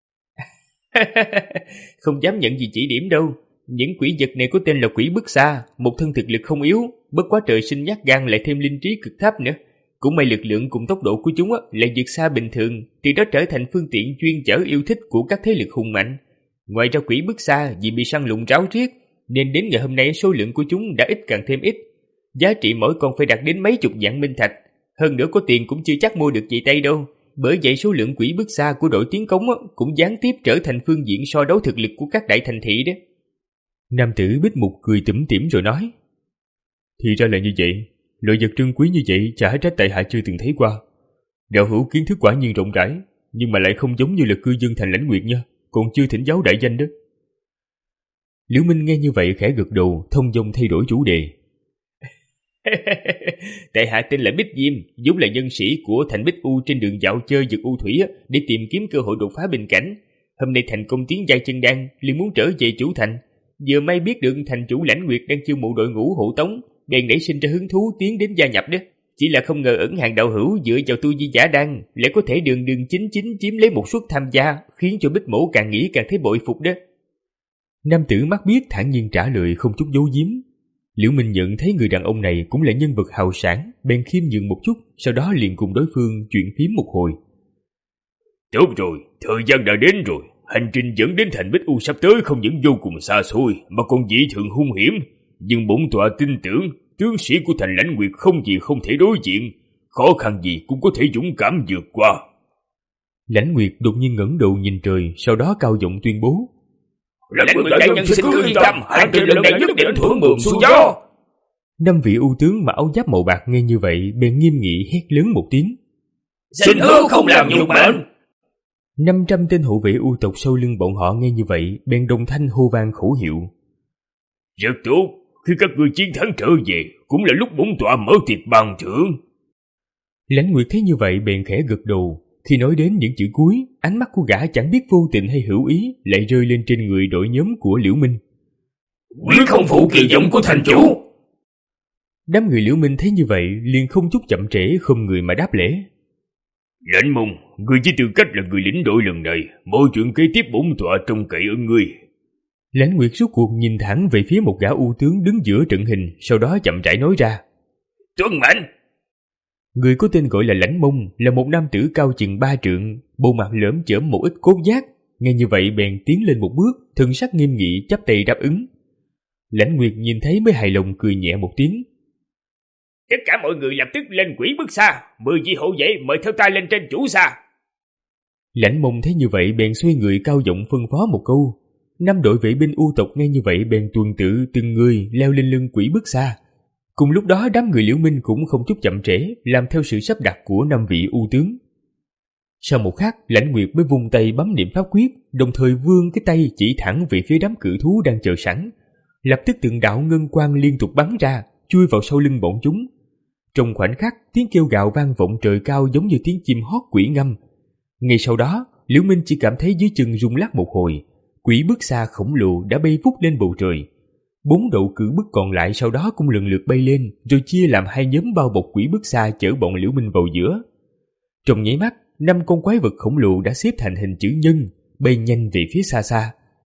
Không dám nhận gì chỉ điểm đâu. Những quỷ vật này có tên là quỷ bức xa, một thân thực lực không yếu, bất quá trời sinh nhát gan lại thêm linh trí cực thấp nữa. Cũng may lực lượng cùng tốc độ của chúng lại vượt xa bình thường, từ đó trở thành phương tiện chuyên chở yêu thích của các thế lực hùng mạnh. Ngoài ra quỷ bức xa vì bị săn lùng ráo riết, nên đến ngày hôm nay số lượng của chúng đã ít càng thêm ít. Giá trị mỗi con phải đạt đến mấy chục vạn minh thạch, hơn nữa có tiền cũng chưa chắc mua được về tay đâu. Bởi vậy số lượng quỷ bức xa của đội tiến cống cũng gián tiếp trở thành phương diện so đấu thực lực của các đại thành thị đó. Nam tử Bích Mục cười tủm tỉm rồi nói. Thì ra là như vậy, loại vật trân quý như vậy chả trách tại hạ chưa từng thấy qua. Đạo hữu kiến thức quả nhiên rộng rãi, nhưng mà lại không giống như là cư dân thành Lãnh Nguyệt nha, còn chưa thỉnh giáo đại danh đó. Liễu Minh nghe như vậy khẽ gật đầu, thông dong thay đổi chủ đề. Tại hạ tên là Bích Diêm, vốn là nhân sĩ của thành Bích U trên đường dạo chơi vực u thủy để tìm kiếm cơ hội đột phá bình cảnh. Hôm nay thành công tiến giai chân đan, liền muốn trở về chủ thành. Vừa may biết được thành chủ Lãnh Nguyệt đang chiêu mộ đội ngũ hộ tống, bèn nảy sinh ra hứng thú tiến đến gia nhập đó. Chỉ là không ngờ ẩn hàng đạo hữu dựa vào tu vi giả đan lại có thể đường đường chính chính chiếm lấy một suất tham gia, khiến cho Bích Mỗ càng nghĩ càng thấy bội phục đó. Nam tử mắt biết thản nhiên trả lời không chút giấu giếm. Liễu Minh nhận thấy người đàn ông này cũng là nhân vật hào sảng, bèn khiêm nhường một chút, sau đó liền cùng đối phương chuyện phím một hồi. Tốt rồi, thời gian đã đến rồi. Hành trình dẫn đến thành Bích U sắp tới không những vô cùng xa xôi mà còn dị thường hung hiểm, nhưng bổn tọa tin tưởng tướng sĩ của thành Lãnh Nguyệt không gì không thể đối diện, khó khăn gì cũng có thể dũng cảm vượt qua. Lãnh Nguyệt đột nhiên ngẩng đầu nhìn trời, sau đó cao giọng tuyên bố. Lãnh Nguyệt đại nhân xin cứ yên tâm, hành trình lần này nhất định thuận buồm xuôi gió. Năm vị ưu tướng mà áo giáp màu bạc nghe như vậy bèn nghiêm nghị hét lớn một tiếng. Xin hứa không làm nhục mệnh. Năm trăm tên hộ vệ u tộc sau lưng bọn họ nghe như vậy bèn đồng thanh hô vang khẩu hiệu. Rất tốt, khi các ngươi chiến thắng trở về cũng là lúc bổn tọa mở tiệc ban thưởng. Lãnh Nguyệt thấy như vậy bèn khẽ gật đầu. Khi nói đến những chữ cuối, ánh mắt của gã chẳng biết vô tình hay hữu ý lại rơi lên trên người đội nhóm của Liễu Minh. Quyết không phụ kỳ vọng của thành chủ. Đám người Liễu Minh thấy như vậy liền không chút chậm trễ không người mà đáp lễ. Lãnh Mông, ngươi với tư cách là người lĩnh đội lần này, mọi chuyện kế tiếp bổn tọa trông cậy ở ngươi. Lãnh Nguyệt rút cuộc nhìn thẳng về phía một gã ưu tướng đứng giữa trận hình, sau đó chậm rãi nói ra. Tuân mệnh. Người có tên gọi là Lãnh Mông là một nam tử cao chừng ba trượng, bộ mặt lởm chởm một ít cốt giác. Nghe như vậy bèn tiến lên một bước, thần sắc nghiêm nghị chắp tay đáp ứng. Lãnh Nguyệt nhìn thấy mới hài lòng cười nhẹ một tiếng. Tất cả mọi người lập tức lên quỷ bước xa, mười vị hộ vệ mời theo ta lên trên chủ xa. Lãnh Mông thấy như vậy bèn xoay người cao giọng phân phó một câu. Năm đội vệ binh U tộc nghe như vậy bèn tuần tự từng người leo lên lưng quỷ bước xa. Cùng lúc đó đám người Liễu Minh cũng không chút chậm trễ, làm theo sự sắp đặt của năm vị U tướng. Sau một khắc, Lãnh Nguyệt mới vung tay bấm niệm pháp quyết, đồng thời vươn cái tay chỉ thẳng về phía đám cự thú đang chờ sẵn. Lập tức từng đạo ngân quang liên tục bắn ra, chui vào sau lưng bọn chúng. Trong khoảnh khắc, tiếng kêu gào vang vọng trời cao giống như tiếng chim hót quỷ ngâm. Ngay sau đó, Liễu Minh chỉ cảm thấy dưới chân rung lắc một hồi, quỷ bước xa khổng lồ đã bay vút lên bầu trời. Bốn đầu cự bức còn lại sau đó cũng lần lượt bay lên, rồi chia làm hai nhóm bao bọc quỷ bước xa chở bọn Liễu Minh vào giữa. Trong nháy mắt, năm con quái vật khổng lồ đã xếp thành hình chữ nhân, bay nhanh về phía xa xa.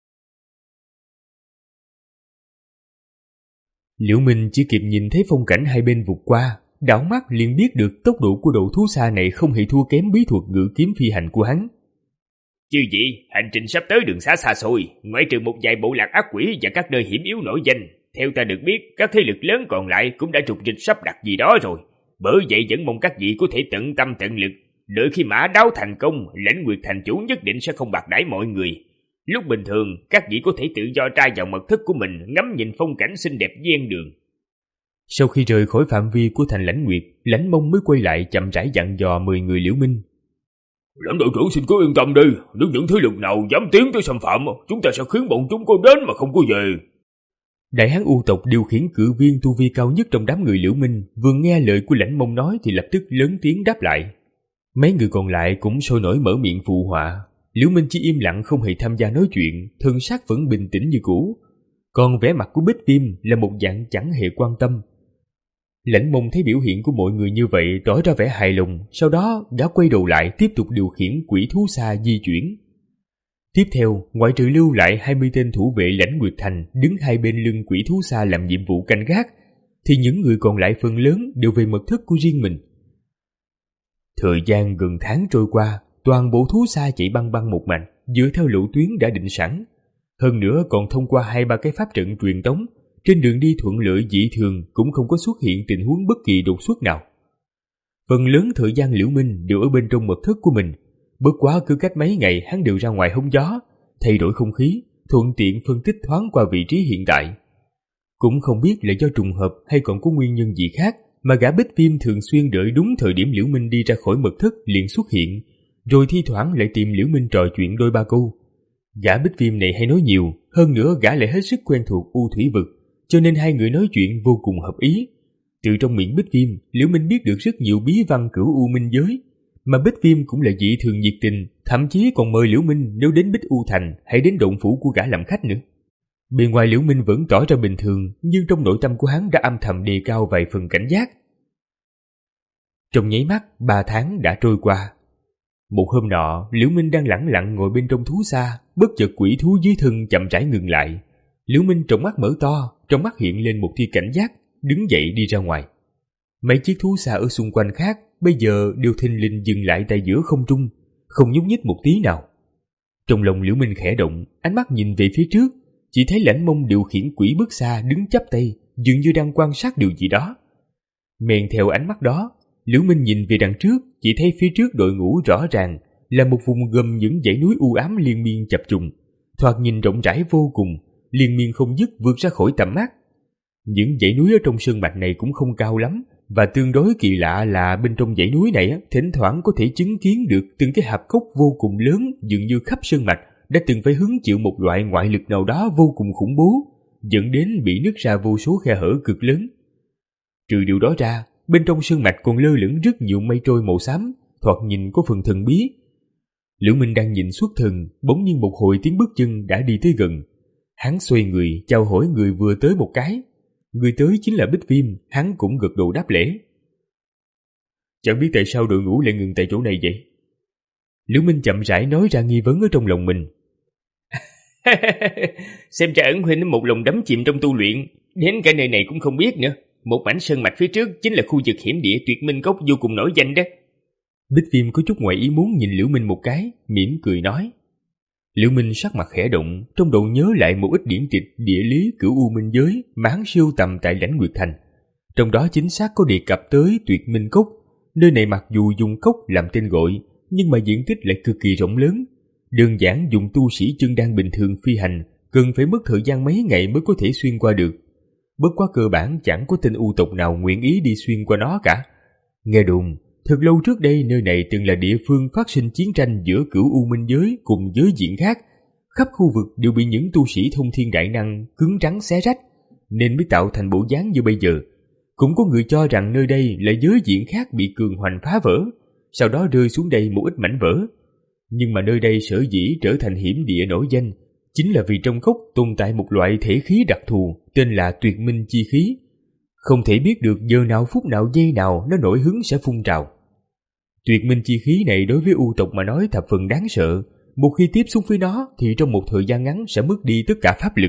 Liễu Minh chỉ kịp nhìn thấy phong cảnh hai bên vụt qua, đảo mắt liền biết được tốc độ của đầu thú xa này không hề thua kém bí thuật ngự kiếm phi hành của hắn. Chư vị, hành trình sắp tới đường xá xa xôi, ngoại trừ một vài bộ lạc ác quỷ và các nơi hiểm yếu nổi danh, theo ta được biết, các thế lực lớn còn lại cũng đã trục dịch sắp đặt gì đó rồi. Bởi vậy vẫn mong các vị có thể tận tâm tận lực, đợi khi mã đáo thành công, Lãnh Nguyệt thành chủ nhất định sẽ không bạc đãi mọi người. Lúc bình thường, các vị có thể tự do tra vào mật thất của mình, ngắm nhìn phong cảnh xinh đẹp ven đường. Sau khi rời khỏi phạm vi của thành Lãnh Nguyệt, Lãnh Mông mới quay lại chậm rãi dặn dò mười người Liễu Minh. Lãnh đội trưởng xin cứ yên tâm đi, nếu những thế lực nào dám tiến tới xâm phạm, chúng ta sẽ khiến bọn chúng có đến mà không có về. Đại hán U tộc điều khiển cự viên tu vi cao nhất trong đám người Liễu Minh, vừa nghe lời của Lãnh Mông nói thì lập tức lớn tiếng đáp lại. Mấy người còn lại cũng sôi nổi mở miệng phụ họa. Liễu Minh chỉ im lặng không hề tham gia nói chuyện, thân sắc vẫn bình tĩnh như cũ. Còn vẻ mặt của Bích Viêm là một dạng chẳng hề quan tâm. Lãnh Mông thấy biểu hiện của mọi người như vậy tỏ ra vẻ hài lòng, sau đó gã quay đầu lại tiếp tục điều khiển quỷ thú xa di chuyển. Tiếp theo, ngoại trừ lưu lại hai mươi tên thủ vệ Lãnh Nguyệt Thành đứng hai bên lưng quỷ thú xa làm nhiệm vụ canh gác, thì những người còn lại phần lớn đều về mật thất của riêng mình. Thời gian gần tháng trôi qua, toàn bộ thú xa chạy băng băng một mạch, dựa theo lộ tuyến đã định sẵn. Hơn nữa còn thông qua hai ba cái pháp trận truyền tống, trên đường đi thuận lợi dị thường cũng không có xuất hiện tình huống bất kỳ đột xuất nào. Phần lớn thời gian Liễu Minh đều ở bên trong mật thất của mình, bất quá cứ cách mấy ngày hắn đều ra ngoài hóng gió, thay đổi không khí, thuận tiện phân tích thoáng qua vị trí hiện tại. Cũng không biết là do trùng hợp hay còn có nguyên nhân gì khác mà gã Bích Viêm thường xuyên đợi đúng thời điểm Liễu Minh đi ra khỏi mật thất liền xuất hiện, rồi thi thoảng lại tìm Liễu Minh trò chuyện đôi ba câu. Gã Bích Viêm này hay nói nhiều, hơn nữa gã lại hết sức quen thuộc U Thủy Vực, cho nên hai người nói chuyện vô cùng hợp ý. Từ trong miệng Bích Viêm, Liễu Minh biết được rất nhiều bí văn cửu U Minh giới, mà Bích Viêm cũng là dị thường nhiệt tình, thậm chí còn mời Liễu Minh nếu đến Bích U Thành hãy đến động phủ của gã làm khách nữa. Bề ngoài Liễu Minh vẫn tỏ ra bình thường, nhưng trong nội tâm của hắn đã âm thầm đề cao vài phần cảnh giác. Trong nháy mắt, ba tháng đã trôi qua. Một hôm nọ, Liễu Minh đang lẳng lặng ngồi bên trong thú xa, bất chợt quỷ thú dưới thân chậm rãi ngừng lại. Liễu Minh trong mắt mở to, trong mắt hiện lên một tia cảnh giác, đứng dậy đi ra ngoài. Mấy chiếc thú xa ở xung quanh khác bây giờ đều thình lình dừng lại tại giữa không trung, không nhúc nhích một tí nào. Trong lòng Liễu Minh khẽ động, ánh mắt nhìn về phía trước, chỉ thấy Lãnh Mông điều khiển quỷ bước xa đứng chắp tay, dường như đang quan sát điều gì đó. Men theo ánh mắt đó, Liễu Minh nhìn về đằng trước, chỉ thấy phía trước đội ngũ rõ ràng là một vùng gầm những dãy núi u ám liên miên chập trùng, thoạt nhìn rộng rãi vô cùng, liên miên không dứt vượt ra khỏi tầm mắt. Những dãy núi ở trong sơn mạch này cũng không cao lắm, và tương đối kỳ lạ là bên trong dãy núi này thỉnh thoảng có thể chứng kiến được từng cái hạp cốc vô cùng lớn, dường như khắp sơn mạch đã từng phải hứng chịu một loại ngoại lực nào đó vô cùng khủng bố, dẫn đến bị nứt ra vô số khe hở cực lớn. Trừ điều đó ra, bên trong sơn mạch còn lơ lửng rất nhiều mây trôi màu xám, thoạt nhìn có phần thần bí. Liễu Minh đang nhìn xuất thần, bỗng nhiên một hồi tiếng bước chân đã đi tới gần. Hắn xoay người chào hỏi người vừa tới một cái. Người tới chính là Bích Viêm, hắn cũng gật đầu đáp lễ. Chẳng biết tại sao đội ngũ lại ngừng tại chỗ này vậy? Liễu Minh chậm rãi nói ra nghi vấn ở trong lòng mình. Xem ra ẩn huynh một lòng đắm chìm trong tu luyện, đến cả nơi này cũng không biết nữa. Một mảnh sơn mạch phía trước chính là khu vực hiểm địa Tuyệt Minh Cốc vô cùng nổi danh đó. Bích Viêm có chút ngoài ý muốn nhìn Liễu Minh một cái, mỉm cười nói. Liễu Minh sắc mặt khẽ động, trong đầu nhớ lại một ít điển tịch địa lý cửu u minh giới mà hắn sưu tầm tại Lãnh Nguyệt Thành. Trong đó chính xác có đề cập tới Tuyệt Minh Cốc. Nơi này mặc dù dùng cốc làm tên gọi, nhưng mà diện tích lại cực kỳ rộng lớn. Đơn giản dùng tu sĩ chân đan bình thường phi hành, cần phải mất thời gian mấy ngày mới có thể xuyên qua được. Bất quá cơ bản chẳng có tên u tộc nào nguyện ý đi xuyên qua nó cả. Nghe đồn, thật lâu trước đây nơi này từng là địa phương phát sinh chiến tranh giữa cửu u minh giới cùng giới diện khác. Khắp khu vực đều bị những tu sĩ thông thiên đại năng cứng rắn xé rách, nên mới tạo thành bộ dáng như bây giờ. Cũng có người cho rằng nơi đây là giới diện khác bị cường hoành phá vỡ, sau đó rơi xuống đây một ít mảnh vỡ. Nhưng mà nơi đây sở dĩ trở thành hiểm địa nổi danh chính là vì trong cốc tồn tại một loại thể khí đặc thù tên là Tuyệt Minh chi khí. Không thể biết được giờ nào phút nào giây nào nó nổi hứng sẽ phun trào. Tuyệt Minh chi khí này đối với u tộc mà nói thập phần đáng sợ. Một khi tiếp xúc với nó thì trong một thời gian ngắn sẽ mất đi tất cả pháp lực.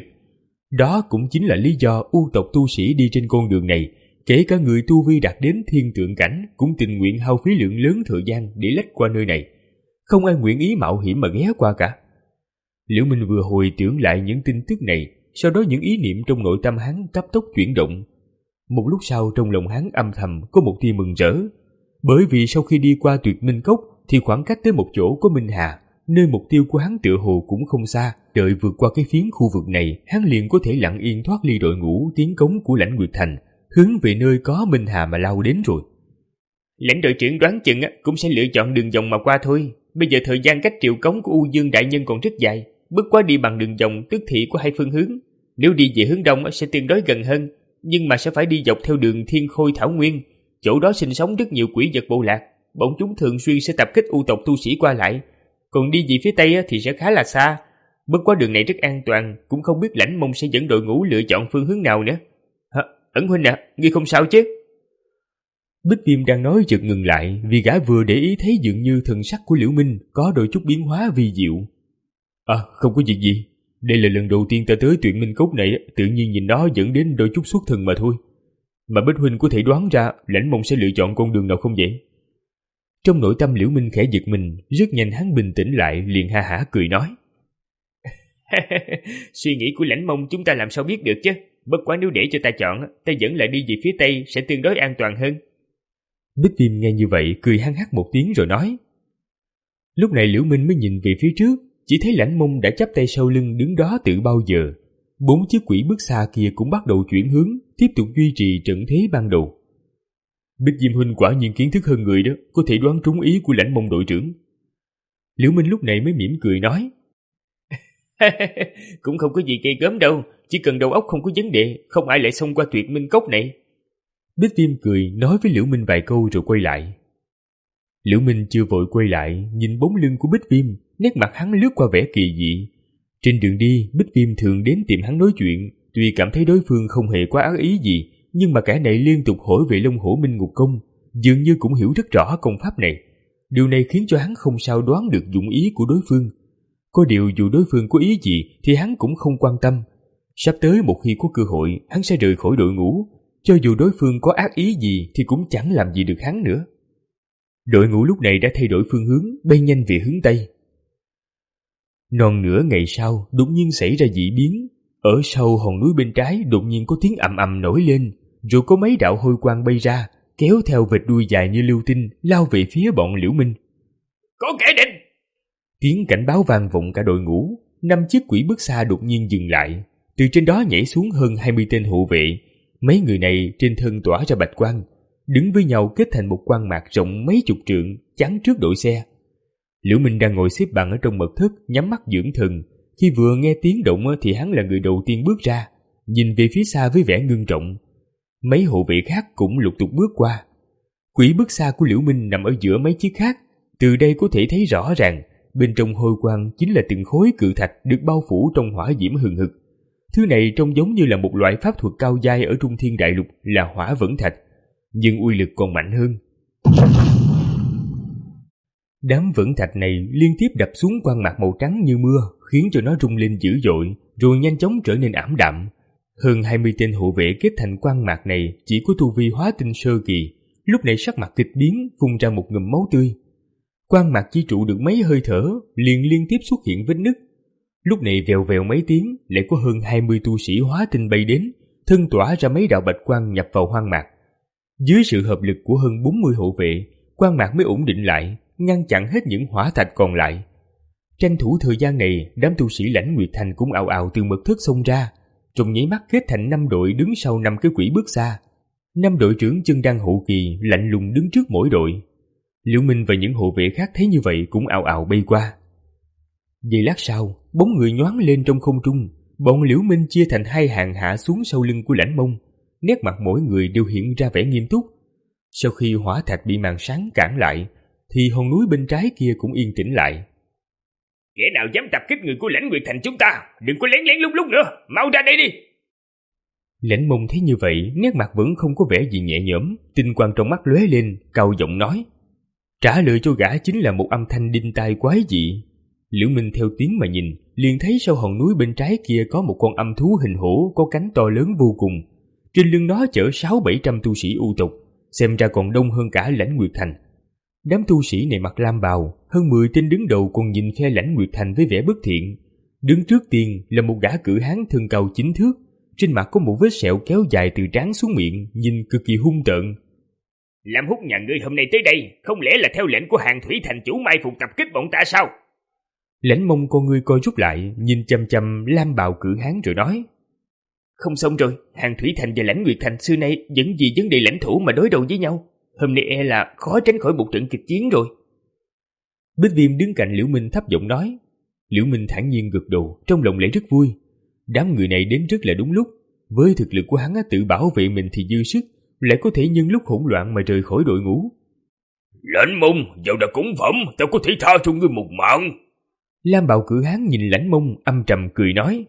Đó cũng chính là lý do u tộc tu sĩ đi trên con đường này, kể cả người tu vi đạt đến thiên tượng cảnh cũng tình nguyện hao phí lượng lớn thời gian để lách qua nơi này. Không ai nguyện ý mạo hiểm mà ghé qua cả. Liễu Minh vừa hồi tưởng lại những tin tức này, sau đó những ý niệm trong nội tâm hắn cấp tốc chuyển động. Một lúc sau trong lòng hắn âm thầm có một tia mừng rỡ, bởi vì sau khi đi qua Tuyệt Minh Cốc thì khoảng cách tới một chỗ có Minh Hà, nơi mục tiêu của hắn tựa hồ cũng không xa. Đợi vượt qua cái phiến khu vực này, hắn liền có thể lặng yên thoát ly đội ngũ tiến cống của Lãnh Nguyệt Thành, hướng về nơi có Minh Hà mà lao đến rồi. Lãnh đội trưởng đoán chừng cũng sẽ lựa chọn đường vòng mà qua thôi. Bây giờ thời gian cách triệu cống của U Dương đại nhân còn rất dài, bất quá đi bằng đường vòng tức thị của hai phương hướng. Nếu đi về hướng đông sẽ tương đối gần hơn, nhưng mà sẽ phải đi dọc theo đường Thiên Khôi Thảo Nguyên. Chỗ đó sinh sống rất nhiều quỷ vật bộ lạc, bọn chúng thường xuyên sẽ tập kích u tộc tu sĩ qua lại. Còn đi về phía tây thì sẽ khá là xa. Bất quá đường này rất an toàn, cũng không biết Lãnh Mông sẽ dẫn đội ngũ lựa chọn phương hướng nào nữa. Hả? Ẩn huynh à, ngươi không sao chứ? Bích Viêm đang nói chợt ngừng lại, vì gã vừa để ý thấy dường như thần sắc của Liễu Minh có đôi chút biến hóa vi diệu. À, không có việc gì. Đây là lần đầu tiên ta tới Tuyệt Minh Cốc này, tự nhiên nhìn nó dẫn đến đôi chút xuất thần mà thôi. Mà Bích huynh có thể đoán ra Lãnh Mông sẽ lựa chọn con đường nào không vậy? Trong nội tâm Liễu Minh khẽ giật mình, rất nhanh hắn bình tĩnh lại, liền ha hả cười nói. Suy nghĩ của Lãnh Mông chúng ta làm sao biết được chứ? Bất quá nếu để cho ta chọn, ta vẫn là đi về phía tây sẽ tương đối an toàn hơn. Bích Viêm nghe như vậy cười hăng hắc một tiếng rồi nói. Lúc này Liễu Minh mới nhìn về phía trước, chỉ thấy Lãnh Mông đã chắp tay sau lưng đứng đó từ bao giờ. Bốn chiếc quỷ bước xa kia cũng bắt đầu chuyển hướng, tiếp tục duy trì trận thế ban đầu. Bích Diêm huynh quả nhiên kiến thức hơn người đó, có thể đoán trúng ý của Lãnh Mông đội trưởng. Liễu Minh lúc này mới mỉm cười nói. Cũng không có gì gây gớm đâu, chỉ cần đầu óc không có vấn đề, không ai lại xông qua Tuyệt Minh Cốc này. Bích Viêm cười nói với Liễu Minh vài câu rồi quay lại. Liễu Minh chưa vội quay lại, nhìn bóng lưng của Bích Viêm, nét mặt hắn lướt qua vẻ kỳ dị. Trên đường đi, Bích Viêm thường đến tìm hắn nói chuyện, tuy cảm thấy đối phương không hề có ác ý gì, nhưng mà kẻ này liên tục hỏi về Long Hổ Minh Ngục Công, dường như cũng hiểu rất rõ công pháp này. Điều này khiến cho hắn không sao đoán được dụng ý của đối phương. Có điều dù đối phương có ý gì thì hắn cũng không quan tâm. Sắp tới một khi có cơ hội, hắn sẽ rời khỏi đội ngũ. Cho dù đối phương có ác ý gì thì cũng chẳng làm gì được hắn nữa. Đội ngũ lúc này đã thay đổi phương hướng, bay nhanh về hướng Tây. Non nửa ngày sau, đột nhiên xảy ra dị biến. Ở sau hòn núi bên trái đột nhiên có tiếng ầm ầm nổi lên, rồi có mấy đạo hôi quang bay ra, kéo theo vệt đuôi dài như lưu tinh, lao về phía bọn Liễu Minh. Có kẻ địch! Tiếng cảnh báo vang vọng cả đội ngũ. Năm chiếc quỷ bước xa đột nhiên dừng lại. Từ trên đó nhảy xuống hơn hai mươi tên hộ vệ. Mấy người này trên thân tỏa ra bạch quang, đứng với nhau kết thành một quang mạc rộng mấy chục trượng, chắn trước đội xe. Liễu Minh đang ngồi xếp bằng ở trong mật thất, nhắm mắt dưỡng thần. Khi vừa nghe tiếng động thì hắn là người đầu tiên bước ra, nhìn về phía xa với vẻ ngưng trọng. Mấy hộ vệ khác cũng lục tục bước qua. Quỷ bước xa của Liễu Minh nằm ở giữa mấy chiếc khác. Từ đây có thể thấy rõ ràng, bên trong hôi quang chính là từng khối cự thạch được bao phủ trong hỏa diễm hừng hực. Thứ này trông giống như là một loại pháp thuật cao giai ở Trung Thiên Đại Lục là hỏa vẫn thạch, nhưng uy lực còn mạnh hơn. Đám vẫn thạch này liên tiếp đập xuống quang mạc màu trắng như mưa, khiến cho nó rung lên dữ dội, rồi nhanh chóng trở nên ảm đạm. Hơn hai mươi tên hộ vệ kết thành quang mạc này chỉ có tu vi hóa tinh sơ kỳ, lúc này sắc mặt kịch biến, phun ra một ngụm máu tươi. Quang mạc chỉ trụ được mấy hơi thở, liền liên tiếp xuất hiện vết nứt. Lúc này vèo vèo mấy tiếng, lại có hơn hai mươi tu sĩ hóa tinh bay đến, thân tỏa ra mấy đạo bạch quang nhập vào hoang mạc. Dưới sự hợp lực của hơn bốn mươi hộ vệ, quang mạc mới ổn định lại, ngăn chặn hết những hỏa thạch còn lại. Tranh thủ thời gian này, đám tu sĩ Lãnh Nguyệt Thành cũng ào ào từ mật thất xông ra, trong nháy mắt kết thành năm đội đứng sau năm cái quỷ bước xa. Năm đội trưởng chân đăng hậu kỳ lạnh lùng đứng trước mỗi đội. Liễu Minh và những hộ vệ khác thấy như vậy cũng ào ào bay qua. Giây lát sau, bóng người nhoáng lên trong không trung, bọn Liễu Minh chia thành hai hàng hạ xuống sau lưng của Lãnh Mông, nét mặt mỗi người đều hiện ra vẻ nghiêm túc. Sau khi hỏa thạch bị màn sáng cản lại, thì hòn núi bên trái kia cũng yên tĩnh lại. Kẻ nào dám tập kích người của Lãnh Nguyệt Thành chúng ta, đừng có lén lén lúc lúc nữa, mau ra đây đi. Lãnh Mông thấy như vậy, nét mặt vẫn không có vẻ gì nhẹ nhõm, tinh quang trong mắt lóe lên, cao giọng nói. Trả lời cho gã chính là một âm thanh đinh tai quái dị. Liễu Minh theo tiếng mà nhìn, liền thấy sau hòn núi bên trái kia có một con âm thú hình hổ có cánh to lớn vô cùng. Trên lưng nó chở sáu bảy trăm tu sĩ u tộc, xem ra còn đông hơn cả Lãnh Nguyệt Thành. Đám tu sĩ này mặc lam bào, hơn mười tên đứng đầu còn nhìn phe Lãnh Nguyệt Thành với vẻ bất thiện. Đứng trước tiên là một gã cử hán thân cao chín thước, trên mặt có một vết sẹo kéo dài từ trán xuống miệng, nhìn cực kỳ hung tợn. Lam Húc nhà ngươi hôm nay tới đây, không lẽ là theo lệnh của Hàng Thủy Thành chủ mai phục tập kích bọn ta sao? Lãnh Mông con ngươi coi rút lại, nhìn chăm chăm lam bào cử hán rồi nói. Không xong rồi, Hàng Thủy Thành và Lãnh Nguyệt Thành xưa nay vẫn vì vấn đề lãnh thổ mà đối đầu với nhau. Hôm nay e là khó tránh khỏi một trận kịch chiến rồi. Bích Viêm đứng cạnh Liễu Minh thấp giọng nói. Liễu Minh thản nhiên gật đầu, trong lòng lại rất vui. Đám người này đến rất là đúng lúc. Với thực lực của hắn tự bảo vệ mình thì dư sức, lại có thể nhân lúc hỗn loạn mà rời khỏi đội ngũ. Lãnh Mông, dẫu đã cúng phẩm, tao có thể tha cho ngươi một mạng. Lam bào cử hán nhìn Lãnh Mông âm trầm cười nói.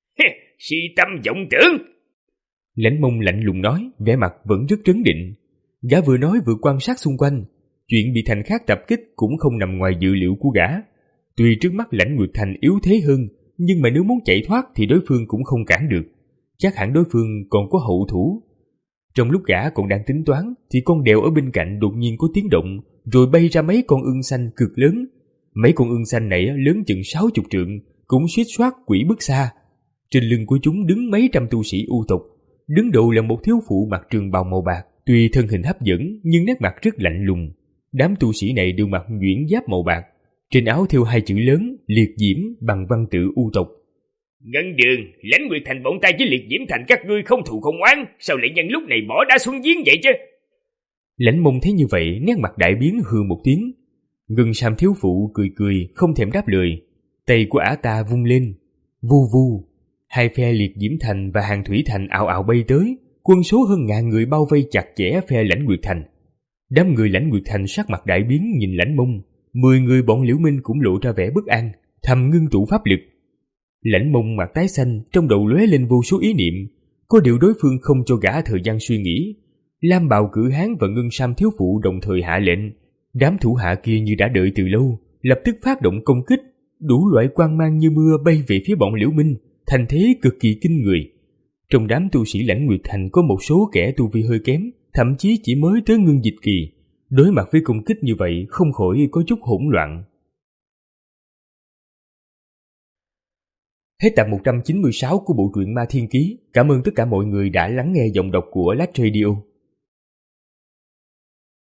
Si tâm vọng tưởng. Lãnh Mông lạnh lùng nói, vẻ mặt vẫn rất trấn định. Gã vừa nói vừa quan sát xung quanh. Chuyện bị thành khác tập kích cũng không nằm ngoài dự liệu của gã. Tuy trước mắt Lãnh Nguyệt Thành yếu thế hơn, nhưng mà nếu muốn chạy thoát thì đối phương cũng không cản được. Chắc hẳn đối phương còn có hậu thủ. Trong lúc gã còn đang tính toán, thì con đèo ở bên cạnh đột nhiên có tiếng động, rồi bay ra mấy con ưng xanh cực lớn. Mấy con ưng xanh này lớn chừng sáu chục trượng, cũng suýt soát quỷ bước xa. Trên lưng của chúng đứng mấy trăm tu sĩ u tộc. Đứng đầu là một thiếu phụ mặc trường bào màu bạc, tuy thân hình hấp dẫn nhưng nét mặt rất lạnh lùng. Đám tu sĩ này đều mặc nhuyễn giáp màu bạc, trên áo thêu hai chữ lớn liệt diễm bằng văn tự u tộc. Ngân Đường, Lãnh Nguyệt Thành bọn ta với liệt diễm thành các ngươi không thù không oán, sao lại nhân lúc này bỏ đá xuống giếng vậy chứ? Lãnh Mông thấy như vậy, nét mặt đại biến hừ một tiếng. Ngân Sam thiếu phụ cười cười không thèm đáp lời, tay của ả ta vung lên, vu vu. Hai phe liệt diễm thành và Hàng Thủy Thành ào ào bay tới, quân số hơn ngàn người bao vây chặt chẽ phe Lãnh Nguyệt Thành. Đám người Lãnh Nguyệt Thành sắc mặt đại biến nhìn Lãnh Mông, mười người bọn Liễu Minh cũng lộ ra vẻ bất an, thầm ngưng tụ pháp lực. Lãnh Mông mặt tái xanh, trong đầu lóe lên vô số ý niệm, có điều đối phương không cho gã thời gian suy nghĩ. Lam bào cử hán và Ngân Sam thiếu phụ đồng thời hạ lệnh, đám thủ hạ kia như đã đợi từ lâu, lập tức phát động công kích, đủ loại quang mang như mưa bay về phía bọn Liễu Minh, thành thế cực kỳ kinh người. Trong đám tu sĩ Lãnh Nguyệt Thành có một số kẻ tu vi hơi kém, thậm chí chỉ mới tới ngưng dịch kỳ, đối mặt với công kích như vậy không khỏi có chút hỗn loạn. Hết tập một trăm chín mươi sáu của bộ truyện Ma Thiên Ký. Cảm ơn tất cả mọi người đã lắng nghe giọng đọc của Lách Radio.